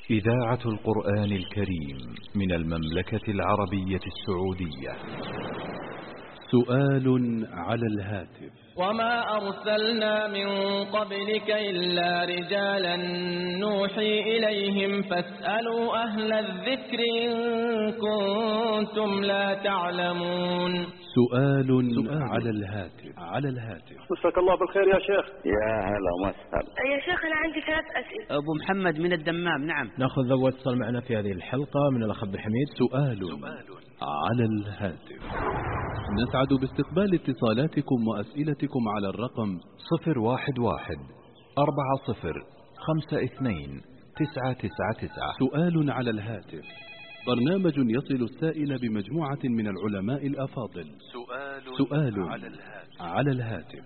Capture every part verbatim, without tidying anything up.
إذاعة القرآن الكريم من المملكة العربية السعودية. سؤال على الهاتف. وما أرسلنا من قبلك إلا رجالا نوحي إليهم فاسألوا أهل الذكر إن كنتم لا تعلمون. سؤال, سؤال على الهاتف على الهاتف. مساك الله بالخير يا شيخ. يا هلا ومسهلا. يا شيخ أنا عندي ثلاث أسئلة. أبو محمد من الدمام. نعم، نأخذ أول اتصال معنا في هذه الحلقة من الأخ عبد الحميد. سؤال, سؤال على الهاتف. نسعد باستقبال اتصالاتكم وأسئلتكم على الرقم صفر واحد واحد أربعة صفر خمسة اثنين تسعة تسعة تسعة. سؤال على الهاتف، برنامج يصل السائل بمجموعة من العلماء الأفاضل. سؤال, سؤال على الهاتف, على الهاتف.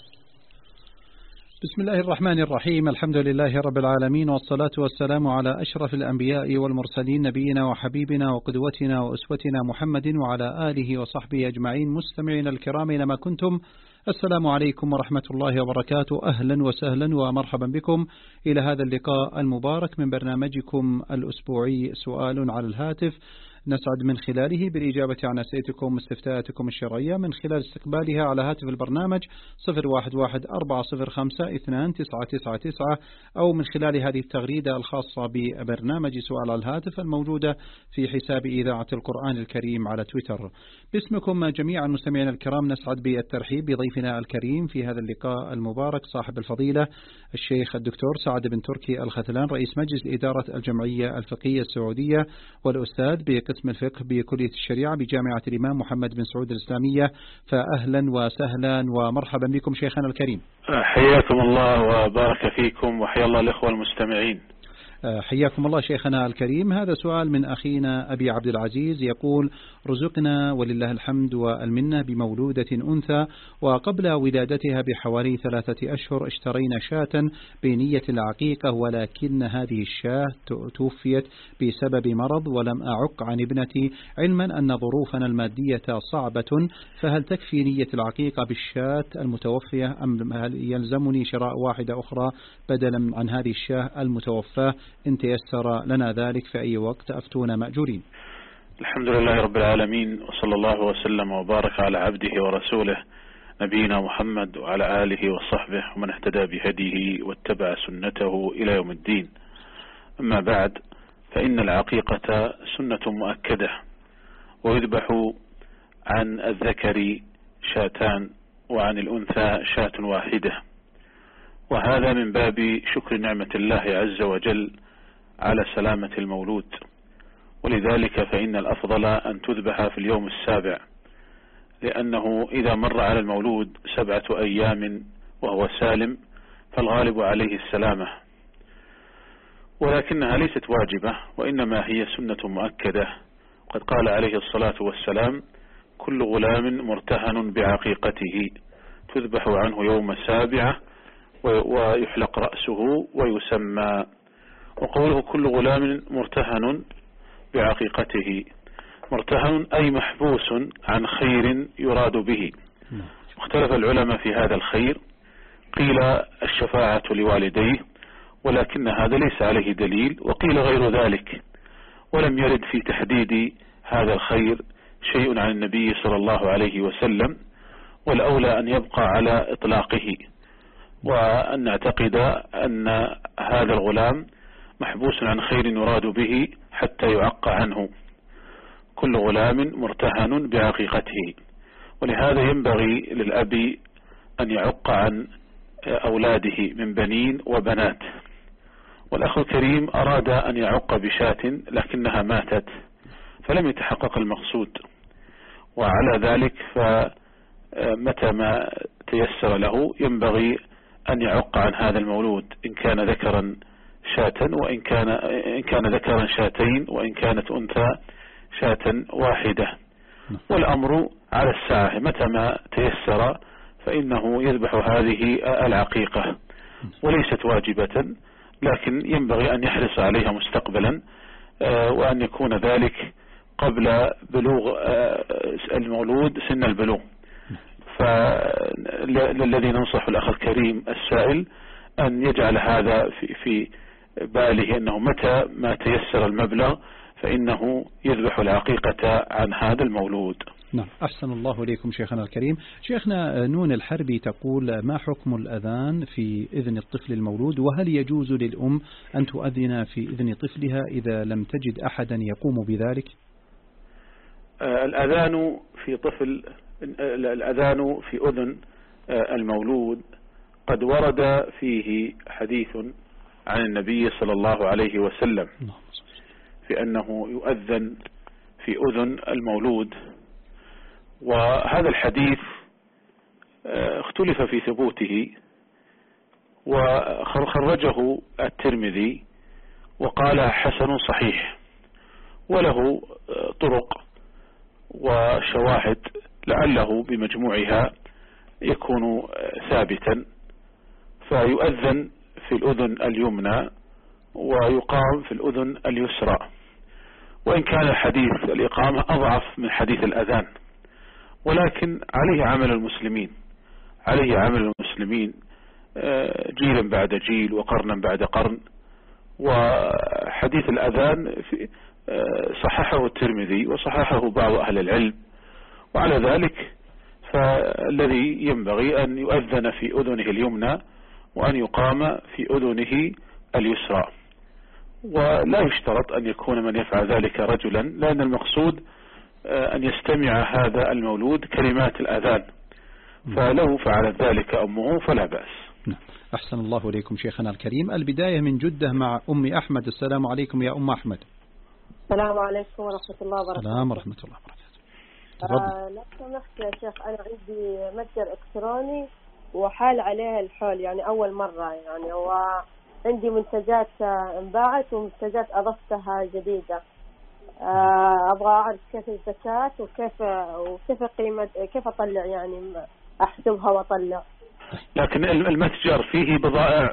بسم الله الرحمن الرحيم. الحمد لله رب العالمين، والصلاة والسلام على أشرف الأنبياء والمرسلين، نبينا وحبيبنا وقدوتنا وأسوتنا محمد وعلى آله وصحبه أجمعين. مستمعين الكرام أينما كنتم، السلام عليكم ورحمة الله وبركاته. أهلا وسهلا ومرحبا بكم إلى هذا اللقاء المبارك من برنامجكم الأسبوعي سؤال على الهاتف، نسعد من خلاله بالإجابة عن أسئلتكم واستفتاءاتكم الشرعية من خلال استقبالها على هاتف البرنامج صفر واحد واحد أربعة صفر خمسة اثنان تسعة تسعة تسعة، أو من خلال هذه التغريدة الخاصة ببرنامج سؤال على الهاتف الموجودة في حساب إذاعة القرآن الكريم على تويتر. باسمكم جميعا مستمعين الكرام نسعد بالترحيب بضيفنا الكريم في هذا اللقاء المبارك، صاحب الفضيلة الشيخ الدكتور سعد بن تركي الختلان، رئيس مجلس إدارة الجمعية الفقهية السعودية والأستاذ بقسم الفقه بكلية الشريعة بجامعة الإمام محمد بن سعود الإسلامية. فأهلا وسهلا ومرحبا بكم شيخنا الكريم. حياكم الله وبارك فيكم، وحيا الله الإخوة المستمعين. حياكم الله شيخنا الكريم. هذا سؤال من أخينا أبي عبد العزيز، يقول: رزقنا ولله الحمد والمنة بمولودة أنثى، وقبل ولادتها بحوالي ثلاثة أشهر اشترينا شاة بنية العقيقة، ولكن هذه الشاة توفيت بسبب مرض ولم أعق عن ابنتي، علما أن ظروفنا المادية صعبة، فهل تكفي نية العقيقة بالشاة المتوفية أم هل يلزمني شراء واحدة أخرى بدلا عن هذه الشاة المتوفاة؟ إن تيسر لنا ذلك في أي وقت أفتونا مأجورين. الحمد لله رب العالمين، وصلى الله وسلم وبارك على عبده ورسوله نبينا محمد وعلى آله وصحبه ومن اهتدى بهديه واتبع سنته إلى يوم الدين. أما بعد، فإن العقيقة سنة مؤكدة، ويذبح عن الذكر شاتان وعن الأنثى شاة واحدة، وهذا من باب شكر نعمة الله عز وجل على سلامة المولود، ولذلك فإن الأفضل أن تذبح في اليوم السابع، لأنه إذا مر على المولود سبعة أيام وهو سالم فالغالب عليه السلامة، ولكنها ليست واجبة، وإنما هي سنة مؤكدة. قد قال عليه الصلاة والسلام: كل غلام مرتهن بعقيقته تذبح عنه يوم سابعة ويحلق رأسه ويسمى. وقوله كل غلام مرتهن بعقيقته، مرتهن أي محبوس عن خير يراد به. اختلف العلماء في هذا الخير، قيل الشفاعة لوالديه، ولكن هذا ليس عليه دليل، وقيل غير ذلك، ولم يرد في تحديد هذا الخير شيء عن النبي صلى الله عليه وسلم، والأولى أن يبقى على إطلاقه، وأن نعتقد أن هذا الغلام محبوس عن خير يراد به حتى يعق عنه. كل غلام مرتهن بعقيقته، ولهذا ينبغي للأب أن يعق عن أولاده من بنين وبنات. والأخ الكريم أراد أن يعق بشاة لكنها ماتت فلم يتحقق المقصود، وعلى ذلك فمتى ما تيسر له ينبغي أن يعق عن هذا المولود، إن كان ذكرا شاة وإن كان إن كان ذكرا شاتين، وإن كانت أنثى شاة واحدة. والأمر على الساعة، متى ما تيسر فإنه يذبح هذه العقيقة، وليست واجبة، لكن ينبغي أن يحرص عليها مستقبلا، وأن يكون ذلك قبل بلوغ المولود سن البلوغ. فالذي ننصح الأخ الكريم السائل أن يجعل هذا في, في باله أنه متى ما تيسر المبلغ فإنه يذبح العقيقة عن هذا المولود. نعم، أحسن الله إليكم شيخنا الكريم. شيخنا نون الحربي تقول: ما حكم الأذان في إذن الطفل المولود، وهل يجوز للأم أن تؤذن في إذن طفلها إذا لم تجد أحدا يقوم بذلك؟ الأذان في طفل الأذان في أذن المولود قد ورد فيه حديث عن النبي صلى الله عليه وسلم في أنه يؤذن في أذن المولود، وهذا الحديث اختلف في ثبوته، وخرجه الترمذي وقال حسن صحيح، وله طرق وشواهد لعله بمجموعها يكون ثابتا، فيؤذن في الأذن اليمنى ويقام في الأذن اليسرى، وإن كان حديث الإقامة أضعف من حديث الأذان، ولكن عليه عمل المسلمين عليه عمل المسلمين جيلا بعد جيل وقرنا بعد قرن. وحديث الأذان صححه الترمذي وصححه بعض أهل العلم، وعلى ذلك فالذي ينبغي أن يؤذن في أذنه اليمنى وأن يقام في أذنه اليسرى، ولا يشترط أن يكون من يفعل ذلك رجلا، لأن المقصود أن يستمع هذا المولود كلمات الأذان، فلو فعلت ذلك أمه فلا بأس. أحسن الله إليكم شيخنا الكريم. البداية من جدة مع أم أحمد. السلام عليكم يا أم أحمد. السلام عليكم ورحمة الله وبركاته. السلام ورحمة الله وبركاته. آه لو سمحت يا شيخ، أنا عندي متجر إلكتروني وحال عليها الحول، يعني أول مرة، يعني وعندي منتجات انباعت ومنتجات أضفتها جديدة. آه أبغى أعرف كيف الزكاة وكيف وكيف قيمة، كيف أطلع، يعني أحسبها وأطلع. لكن المتجر فيه بضائع؟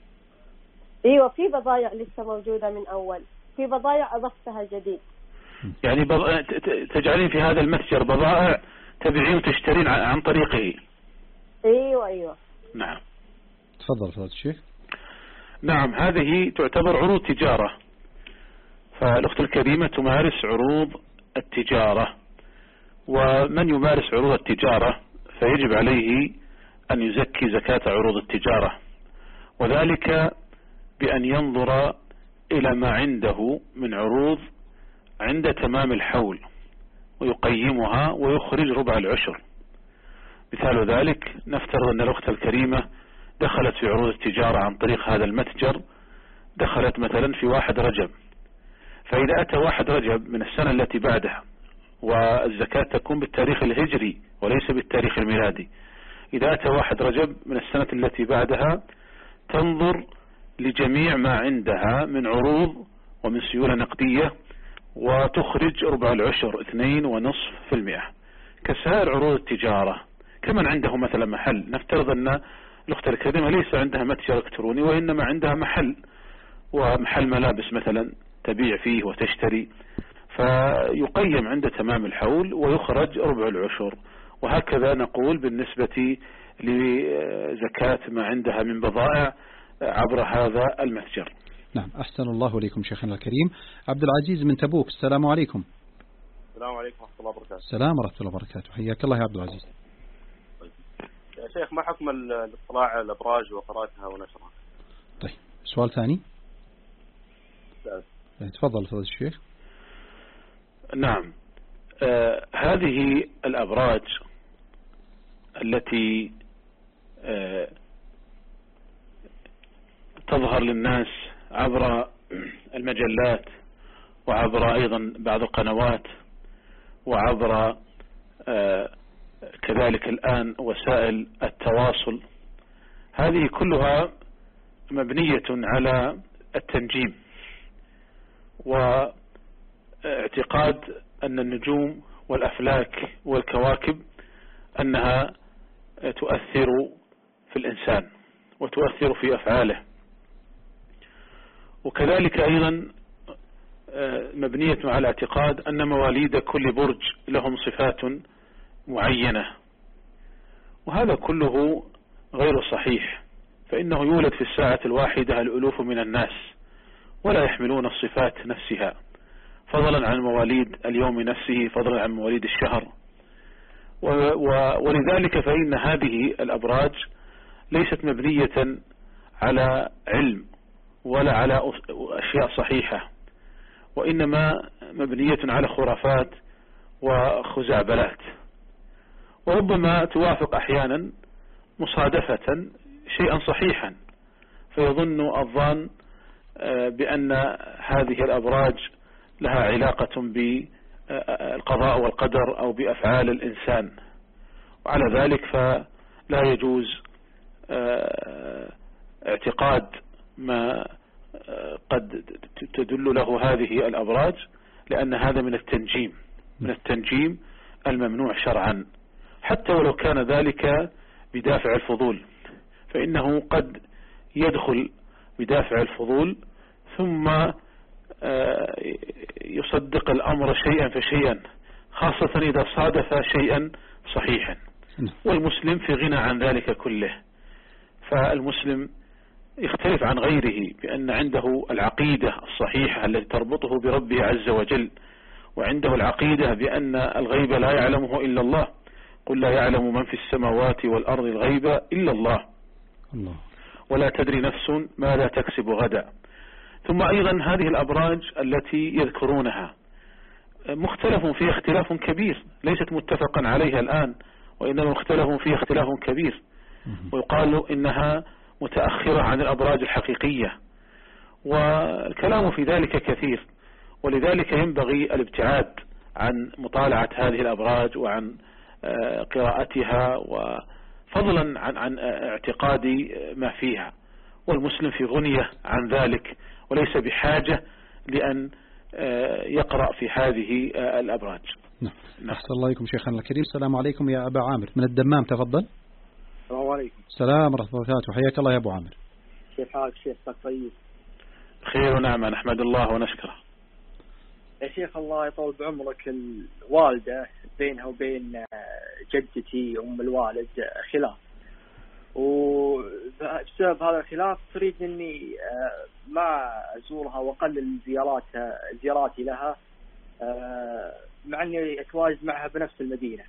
ايوه في بضائع لسه موجودة من اول، في بضائع اضفتها جديد. يعني بض... تجعلين في هذا المتجر بضائع تبيعين وتشترين عن طريقه؟ ايوه ايوه نعم. تفضل فضيلة الشيخ. نعم، هذه تعتبر عروض تجارة، فالأخت الكريمة تمارس عروض التجارة، ومن يمارس عروض التجارة فيجب عليه أن يزكي زكاة عروض التجارة، وذلك بأن ينظر إلى ما عنده من عروض عند تمام الحول ويقيمها ويخرج ربع العشر. مثال ذلك، نفترض أن الأخت الكريمة دخلت في عروض التجارة عن طريق هذا المتجر، دخلت مثلا في واحد رجب، فإذا أتى واحد رجب من السنة التي بعدها، والزكاة تكون بالتاريخ الهجري وليس بالتاريخ الميلادي، إذا أتى واحد رجب من السنة التي بعدها تنظر لجميع ما عندها من عروض ومن سيولة نقدية وتخرج ربع العشر اثنين ونصف في المئة كسائر عروض التجارة. كمن عنده مثلا محل، نفترض أن الأخت الكريمة ليس عندها متجر إلكتروني وإنما عندها محل، ومحل ملابس مثلا تبيع فيه وتشتري، فيقيم عند تمام الحول ويخرج ربع العشر. وهكذا نقول بالنسبة لزكاة ما عندها من بضائع عبر هذا المتجر. نعم، أحسن الله إليكم شيخنا الكريم. عبد العزيز من تبوك. السلام عليكم. السلام عليكم ورحمة الله وبركاته. السلام ورحمة الله وبركاته. حياك الله يا عبد العزيز. يا شيخ، ما حكم الاطلاع على الأبراج وقراءتها ونشرها؟ طيب، سؤال ثاني. تفضل فضل الشيخ. نعم، آه هذه الأبراج التي آه تظهر للناس عبر المجلات وعبر أيضا بعض القنوات وعبر آه كذلك الآن وسائل التواصل، هذه كلها مبنية على التنجيم واعتقاد أن النجوم والأفلاك والكواكب أنها تؤثر في الإنسان وتؤثر في أفعاله، وكذلك أيضا مبنية على اعتقاد أن مواليد كل برج لهم صفات معينة، وهذا كله غير صحيح، فإنه يولد في الساعة الواحدة الألوف من الناس ولا يحملون الصفات نفسها، فضلا عن مواليد اليوم نفسه، فضلا عن مواليد الشهر. ولذلك فإن هذه الأبراج ليست مبنية على علم ولا على أشياء صحيحة، وإنما مبنية على خرافات وخزعبلات، وربما توافق أحيانا مصادفة شيئا صحيحا، فيظن الظان بأن هذه الأبراج لها علاقة بالقضاء والقدر أو بأفعال الإنسان، وعلى ذلك فلا يجوز اعتقاد ما قد تدل له هذه الأبراج، لأن هذا من التنجيم من التنجيم الممنوع شرعا، حتى ولو كان ذلك بدافع الفضول، فإنه قد يدخل بدافع الفضول ثم يصدق الأمر شيئا فشيئا، خاصة إذا صادف شيئا صحيحا، والمسلم في غنى عن ذلك كله. فالمسلم يختلف عن غيره بأن عنده العقيدة الصحيحة التي تربطه بربه عز وجل، وعنده العقيدة بأن الغيب لا يعلمه إلا الله، قل لا يعلم من في السماوات والأرض الغيب إلا الله، الله. ولا تدري نفس ماذا تكسب غدا. ثم أيضا هذه الأبراج التي يذكرونها مختلف فيها اختلاف كبير، ليست متفقا عليها الآن، وإنما مختلف فيها اختلاف كبير، ويقال إنها متأخرة عن الأبراج الحقيقية، والكلام في ذلك كثير. ولذلك ينبغي الابتعاد عن مطالعة هذه الأبراج وعن قراءتها، وفضلا عن عن اعتقاد ما فيها، والمسلم في غنية عن ذلك وليس بحاجة لأن يقرأ في هذه الأبراج. نعم. أحسن الله عليكم شيخنا الكريم. السلام عليكم يا أبا عامر من الدمام، تفضل. السلام عليكم. السلام ورحمة الله وبركاته، حياك الله يا أبو عامر. كيف حالك شيخ؟ طيب. خير ونعمة، نحمد الله ونشكره. يا شيخ الله يطول بعمرك، الوالدة بينها وبين جدتي أم الوالد خلاف، وبسبب هذا الخلاف تريد أني ما أزورها وأقلل زياراتها زياراتي لها، مع أني أتواجد معها بنفس المدينة.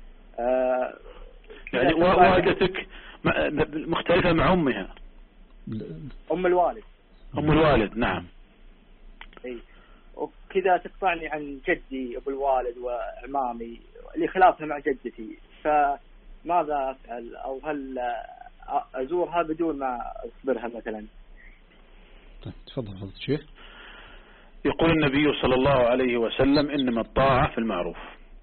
يعني والدتك مختلفة مع أمها؟ أم الوالد. أم الوالد نعم. أي. وكذا تقطعني عن جدي أبو الوالد وعمامي لخلافها مع جدتي، فماذا أفعل؟ أو هل أزورها بدون ما أصبرها مثلا؟ طيب تفضل فضل الشيخ. يقول النبي صلى الله عليه وسلم إنما الطاعة في المعروف،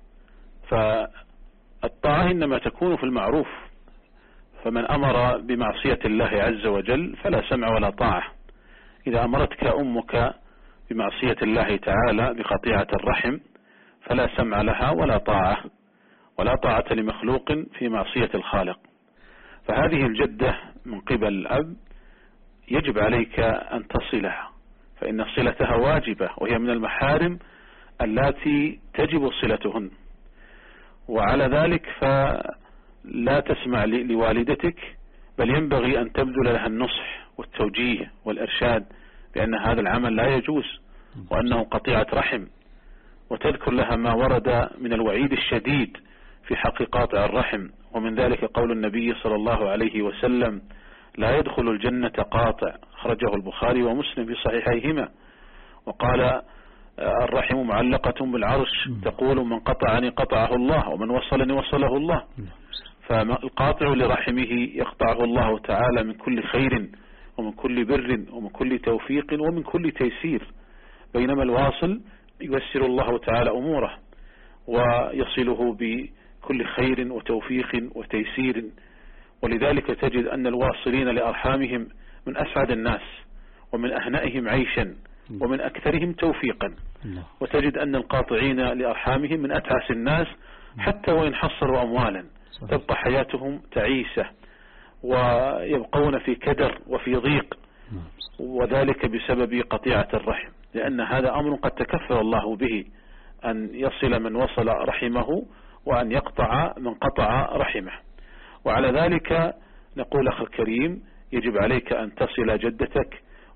فالطاعة إنما تكون في المعروف، فمن أمر بمعصية الله عز وجل فلا سمع ولا طاعة. إذا أمرتك أمك بمعصية الله تعالى بقطيعة الرحم فلا سمع لها ولا طاعة، ولا طاعة لمخلوق في معصية الخالق. فهذه الجدة من قبل الأب يجب عليك أن تصلها، فإن صلتها واجبة، وهي من المحارم التي تجب صلتهن. وعلى ذلك فلا تسمع لوالدتك، بل ينبغي أن تبذل لها النصح والتوجيه والإرشاد بأن هذا العمل لا يجوز، وأنه قطيعة رحم، وتذكر لها ما ورد من الوعيد الشديد في حق قاطع الرحم. ومن ذلك قول النبي صلى الله عليه وسلم: لا يدخل الجنة قاطع، خرجه البخاري ومسلم في صحيحيهما. وقال: الرحم معلقة بالعرش، تقول من قطعني قطعه الله، ومن وصلني وصله الله. فالقاطع لرحمه يقطعه الله تعالى من كل خير ومن كل بر ومن كل توفيق ومن كل تيسير، بينما الواصل ييسر الله تعالى أموره ويصله بكل خير وتوفيق وتيسير. ولذلك تجد أن الواصلين لأرحامهم من أسعد الناس ومن أهنئهم عيشا ومن أكثرهم توفيقا، وتجد أن القاطعين لأرحامهم من أتعس الناس، حتى وإن حصلوا أموالا تبقى حياتهم تعيسة ويبقون في كدر وفي ضيق، وذلك بسبب قطيعة الرحم، لأن هذا أمر قد تكفل الله به، أن يصل من وصل رحمه وأن يقطع من قطع رحمه. وعلى ذلك نقول أخي الكريم، يجب عليك أن تصل جدتك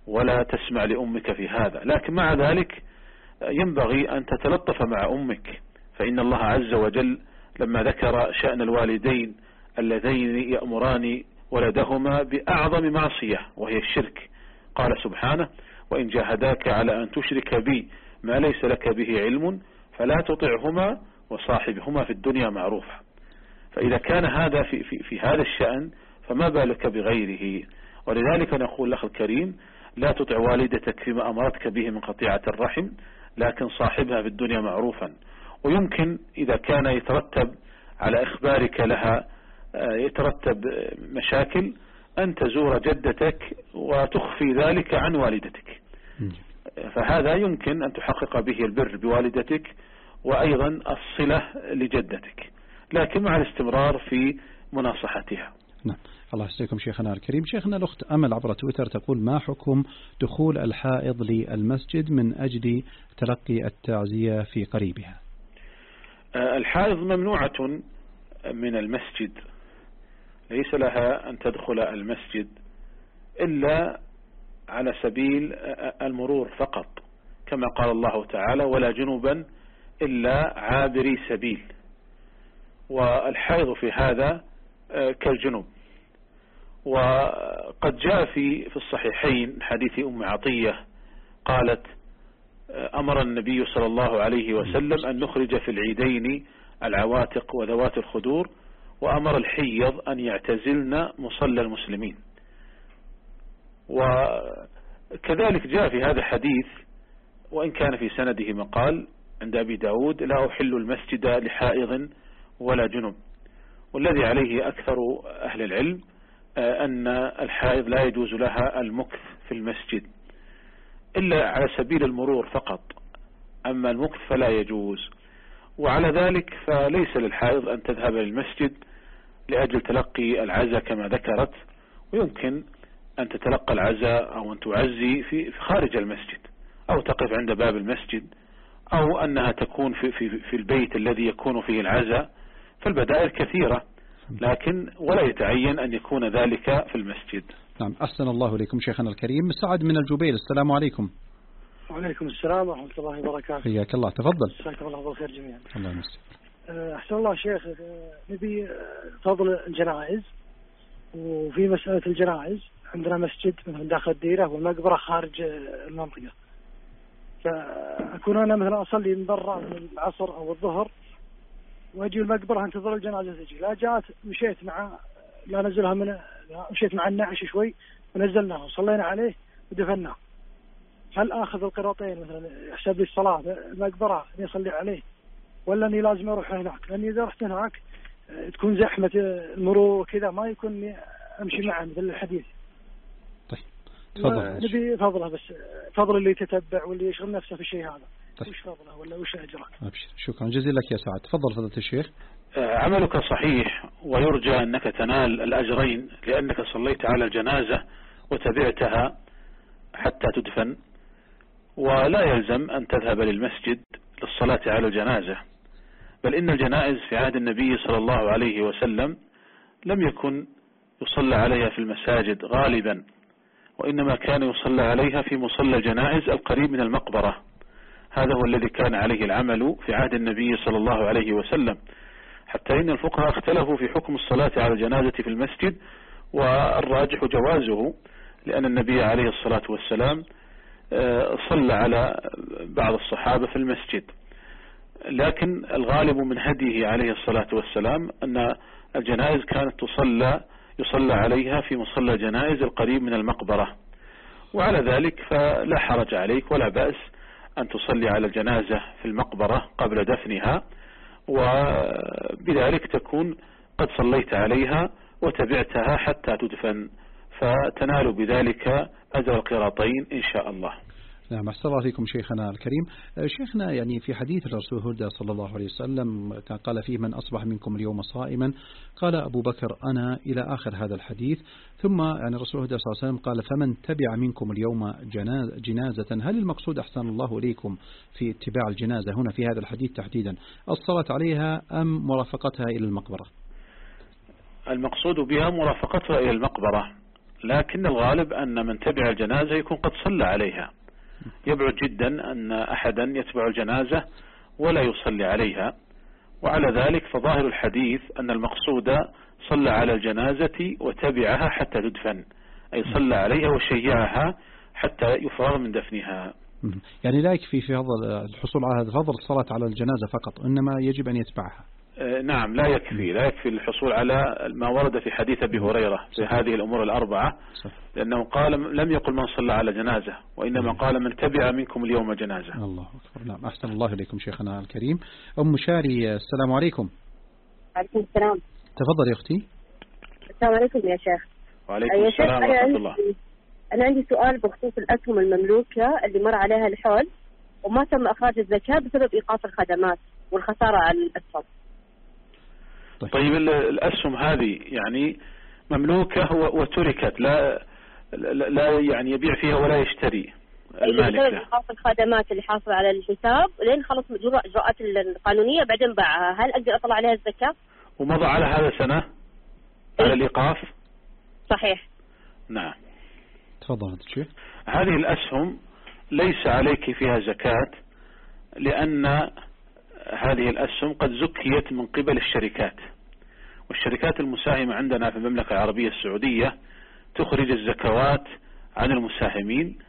ولا تسمع لأمك في هذا. لكن مع ذلك ينبغي أن تتلطف مع أمك، فإن الله عز وجل لما ذكر شأن الوالدين اللذين يأمران ولدهما بأعظم معصية وهي الشرك قال سبحانه: وإن جاهداك على أن تشرك بي ما ليس لك به علم فلا تطعهما وصاحبهما في الدنيا معروفا. فإذا كان هذا في, في, في هذا الشأن فما بالك بغيره. ولذلك نقول لأخي الكريم: لا تطع والدتك فيما أمرتك به من قطيعة الرحم، لكن صاحبها في الدنيا معروفا. ويمكن إذا كان يترتب على إخبارك لها يترتب مشاكل أن تزور جدتك وتخفي ذلك عن والدتك، فهذا يمكن أن تحقق به البر بوالدتك وأيضا الصلة لجدتك، لكن مع الاستمرار في مناصحتها. نعم. الله يسعدكم شيخنا الكريم. شيخنا الأخت أمل عبر تويتر تقول: ما حكم دخول الحائض للمسجد من أجل تلقي التعزية في قريبها؟ الحائض ممنوعة من المسجد، ليس لها أن تدخل المسجد إلا على سبيل المرور فقط، كما قال الله تعالى: ولا جنبا إلا عابري سبيل. والحائض في هذا كالجنوب. وقد جاء في في الصحيحين حديث أم عطية قالت: أمر النبي صلى الله عليه وسلم أن نخرج في العيدين العواتق وذوات الخدور، وأمر الحيض أن يعتزلن مصلى المسلمين. وكذلك جاء في هذا الحديث وإن كان في سنده مقال عند أبي داود: لا أحل المسجد لحائض ولا جنب. والذي عليه أكثر أهل العلم أن الحائض لا يجوز لها المكث في المسجد إلا على سبيل المرور فقط، أما المكث فلا يجوز. وعلى ذلك فليس للحائض أن تذهب للمسجد لأجل تلقي العزاء كما ذكرت، ويمكن أن تتلقى العزاء أو أن تعزي في خارج المسجد، أو تقف عند باب المسجد، أو أنها تكون في, في, في البيت الذي يكون فيه العزاء. فالبدائل كثيرة، لكن ولا يتعين أن يكون ذلك في المسجد. نعم. أحسن الله إليكم شيخنا الكريم. سعد من الجبيل، السلام عليكم. وعليكم السلام ورحمة الله وبركاته. حياك الله، تفضل. جزاكم الله بالخير جميعا. الله يمسك. أحسن الله شيخ، نبي فضل الجنائز، وفي مسألة الجنائز عندنا مسجد مثلا داخل الديرة والمقبرة خارج المنطقة، فأكون أنا مثلا أصلي من برا من العصر أو الظهر واجي المقبرة انتظر الجنازة تجي، لا جاءت مشيت مع لا نزلها من لا مشيت مع النعش شوي ونزلناه وصلينا عليه ودفناه، هل آخذ القراطين مثلا يحسب لي الصلاة المقبرة اني أصلي عليه، ولا اني لازم اروح هناك؟ لاني اذا رحت هناك تكون زحمة المرور كذا ما يكون امشي معه مثل الحديث. طيب تفضل. نبي فضله بس، فضل اللي يتتبع واللي يشغل نفسه في الشيء هذا. طيب. وش فضله ولا وش أجره؟ أبشر. شكرا جزيلا لك يا سعد. تفضل فضيلة الشيخ. عملك صحيح ويرجى أنك تنال الأجرين لأنك صليت على الجنازة وتبعتها حتى تدفن، ولا يلزم أن تذهب للمسجد للصلاة على الجنازة، بل إن الجنائز في عهد النبي صلى الله عليه وسلم لم يكن يصلى عليها في المساجد غالبا، وإنما كان يصلى عليها في مصلى الجنائز القريب من المقبرة. هذا هو الذي كان عليه العمل في عهد النبي صلى الله عليه وسلم، حتى إن الفقهاء اختلفوا في حكم الصلاة على الجنازة في المسجد، والراجح جوازه، لأن النبي عليه الصلاة والسلام صلى على بعض الصحابة في المسجد. لكن الغالب من هديه عليه الصلاة والسلام أن الجنائز كانت تصلى يصلى عليها في مصلى الجنائز القريب من المقبرة، وعلى ذلك فلا حرج عليك ولا بأس أن تصلي على الجنازة في المقبرة قبل دفنها، وبذلك تكون قد صليت عليها وتبعتها حتى تدفن، فتنال بذلك أجر القراطين إن شاء الله. نعم. أحسن الله فيكم شيخنا الكريم. شيخنا يعني في حديث الرسول هدى صلى الله عليه وسلم كان قال فيه: من أصبح منكم اليوم صائما، قال أبو بكر أنا، إلى آخر هذا الحديث. ثم يعني الرسول هدى صلى الله عليه وسلم قال: فمن تبع منكم اليوم جنازة. هل المقصود أحسن الله إليكم في اتباع الجنازة هنا في هذا الحديث تحديدا الصلاة عليها أم مرافقتها إلى المقبرة؟ المقصود بها مرافقتها إلى المقبرة، لكن الغالب أن من تبع الجنازة يكون قد صلى عليها. يبعد جدا أن أحدا يتبع الجنازة ولا يصلي عليها، وعلى ذلك فظاهر الحديث أن المقصود صلى على الجنازة وتبعها حتى تدفن، أي صلى عليها وشيعها حتى يفرغ من دفنها. يعني لا يكفي في هذا الحصول على هذا الفضل الصلاة على الجنازة فقط، إنما يجب أن يتبعها. نعم، لا يكفي لا يكفي الحصول على ما ورد في حديث أبي هريرة في هذه الأمور الأربعة، لأنه قال لم يقل من صلى على جنازة، وإنما قال من تبع منكم اليوم جنازة. الله أكبر. نعم، أحسن الله إليكم شيخنا الكريم. أم شاري، السلام عليكم. عليكم السلام. تفضل يا أختي. السلام عليكم يا شيخ. وعليكم السلام ورحمة الله. أنا عندي سؤال بخصوص الأسهم المملوكة اللي مر عليها الحول وما تم إخراج الزكاة بسبب إيقاف الخدمات والخسارة على الأسهم. طيب, طيب الأسهم هذه يعني مملوكة وتركت، لا لا يعني يبيع فيها ولا يشتري المالك. بسبب إيقاف الخدمات اللي حاصل على الحساب لين خلص الإجراءات القانونية بعدين باعها، هل أقدر أطلع عليها الزكاة؟ ومضى على هذا سنة على الإيقاف؟ صحيح. نعم. تفضل الشيخ. هذه الأسهم ليس عليك فيها زكاة، لأن هذه الأسهم قد زكيت من قبل الشركات، والشركات المساهمة عندنا في المملكة العربية السعودية تخرج الزكوات عن المساهمين،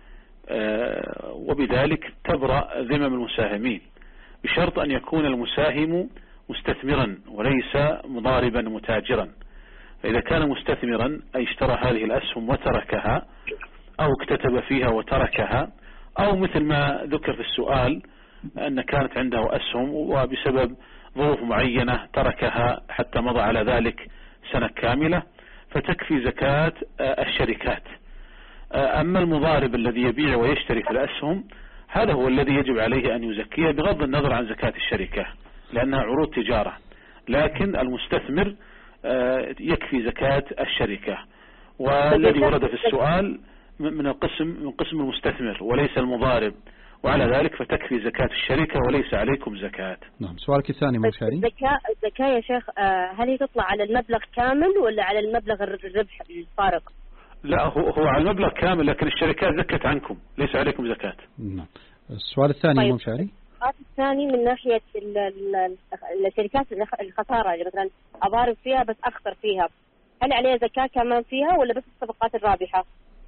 وبذلك تبرأ ذمم المساهمين بشرط أن يكون المساهم مستثمرا وليس مضاربا متاجرا. فإذا كان مستثمرا أي اشترى هذه الأسهم وتركها، أو اكتتب فيها وتركها، أو مثل ما ذكر في السؤال أن كانت عنده أسهم وبسبب ظروف معينة تركها حتى مضى على ذلك سنة كاملة، فتكفي زكاة الشركات. أما المضارب الذي يبيع ويشتري في الأسهم هذا هو الذي يجب عليه أن يزكيه بغض النظر عن زكاة الشركة لأنها عروض تجارة، لكن المستثمر يكفي زكاة الشركة. والذي ورد في السؤال من القسم من قسم المستثمر وليس المضارب، وعلى ذلك فتكفي زكاة الشركة وليس عليكم زكاة. نعم. سؤالك الثاني مشاري. الزكاة الزكاة يا شيخ هل هي تطلع على المبلغ كامل ولا على المبلغ الربح الفارق؟ لا، هو هو على المبلغ كامل، لكن الشركات زكت عنكم ليس عليكم زكاة. نعم. السؤال الثاني طيب. مشاري. السؤال الثاني من ناحية الشركات الخسارة، يعني مثلا أضارب فيها بس أخسر فيها، هل عليها زكاة كمان فيها ولا بس الصفقات الرابحة؟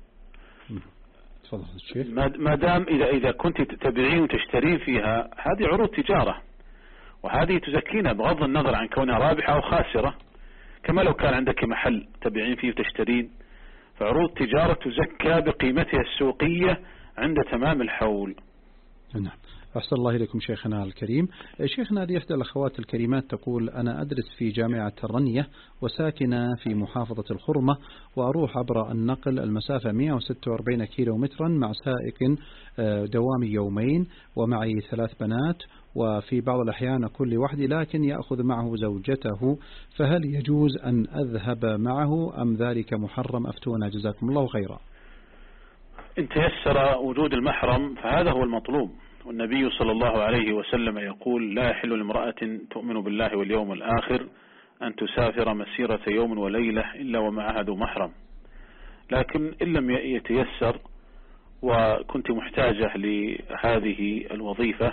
ما دام إذا إذا كنت تبيعين وتشترين فيها هذه عروض تجارة، وهذه تزكينا بغض النظر عن كونها رابحة أو خاسرة، كما لو كان عندك محل تبيعين فيه وتشترين، فعروض تجارة تزكى بقيمتها السوقية عند تمام الحول. نعم. أحسن الله إليكم شيخنا الكريم. شيخنا هذه إحدى الأخوات الكريمات تقول أنا أدرس في جامعة الرنية وساكنة في محافظة الخرمة، وأروح عبر النقل المسافة مئة وستة وأربعين كيلو مترا مع سائق دوامي يومين، ومعي ثلاث بنات، وفي بعض الأحيان كل وحدي، لكن يأخذ معه زوجته، فهل يجوز أن أذهب معه أم ذلك محرم؟ أفتونا جزاكم الله خيرا. إن تيسر وجود المحرم فهذا هو المطلوب، والنبي صلى الله عليه وسلم يقول لا يحل لامرأة تؤمن بالله واليوم الآخر أن تسافر مسيرة يوم وليلة إلا ومعها ذو محرم. لكن إن لم يتيسر وكنت محتاجة لهذه الوظيفة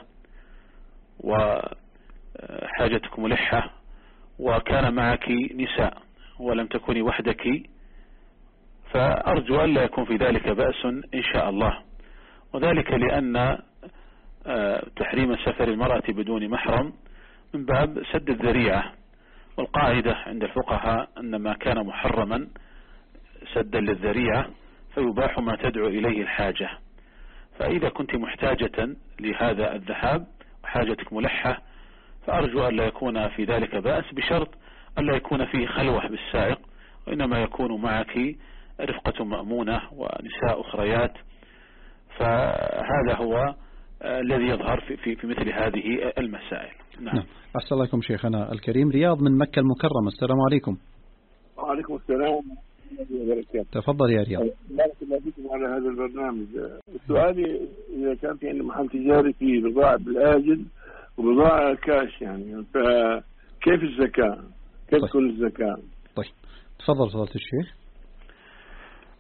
وحاجتك ملحة وكان معك نساء ولم تكوني وحدك، فأرجو أن لا يكون في ذلك بأس إن شاء الله، وذلك لأن تحريم سفر المرأة بدون محرم من باب سد الذريعة، والقاعدة عند الفقهاء أن ما كان محرما سدا للذريعة فيباح ما تدعو إليه الحاجة. فإذا كنت محتاجة لهذا الذهاب وحاجتك ملحة فأرجو أن لا يكون في ذلك بأس، بشرط أن لا يكون فيه خلوة بالسائق، وإنما يكون معك رفقة مأمونة ونساء أخريات. فهذا هو الذي يظهر في, في, في مثل هذه المسائل. نعم. نعم. أحسن الله إليكم شيخنا الكريم. رياض من مكة المكرمة، السلام عليكم. وعليكم السلام. تفضل يا رياض. بارك الله فيكم على هذا البرنامج. سؤالي إذا كان في عندنا محل تجاري فيه بضاعة بالآجل وبضاعة كاش، يعني فكيف الزكاة؟ كيف تكون الزكاة؟ طيب تفضل فضيلة الشيخ.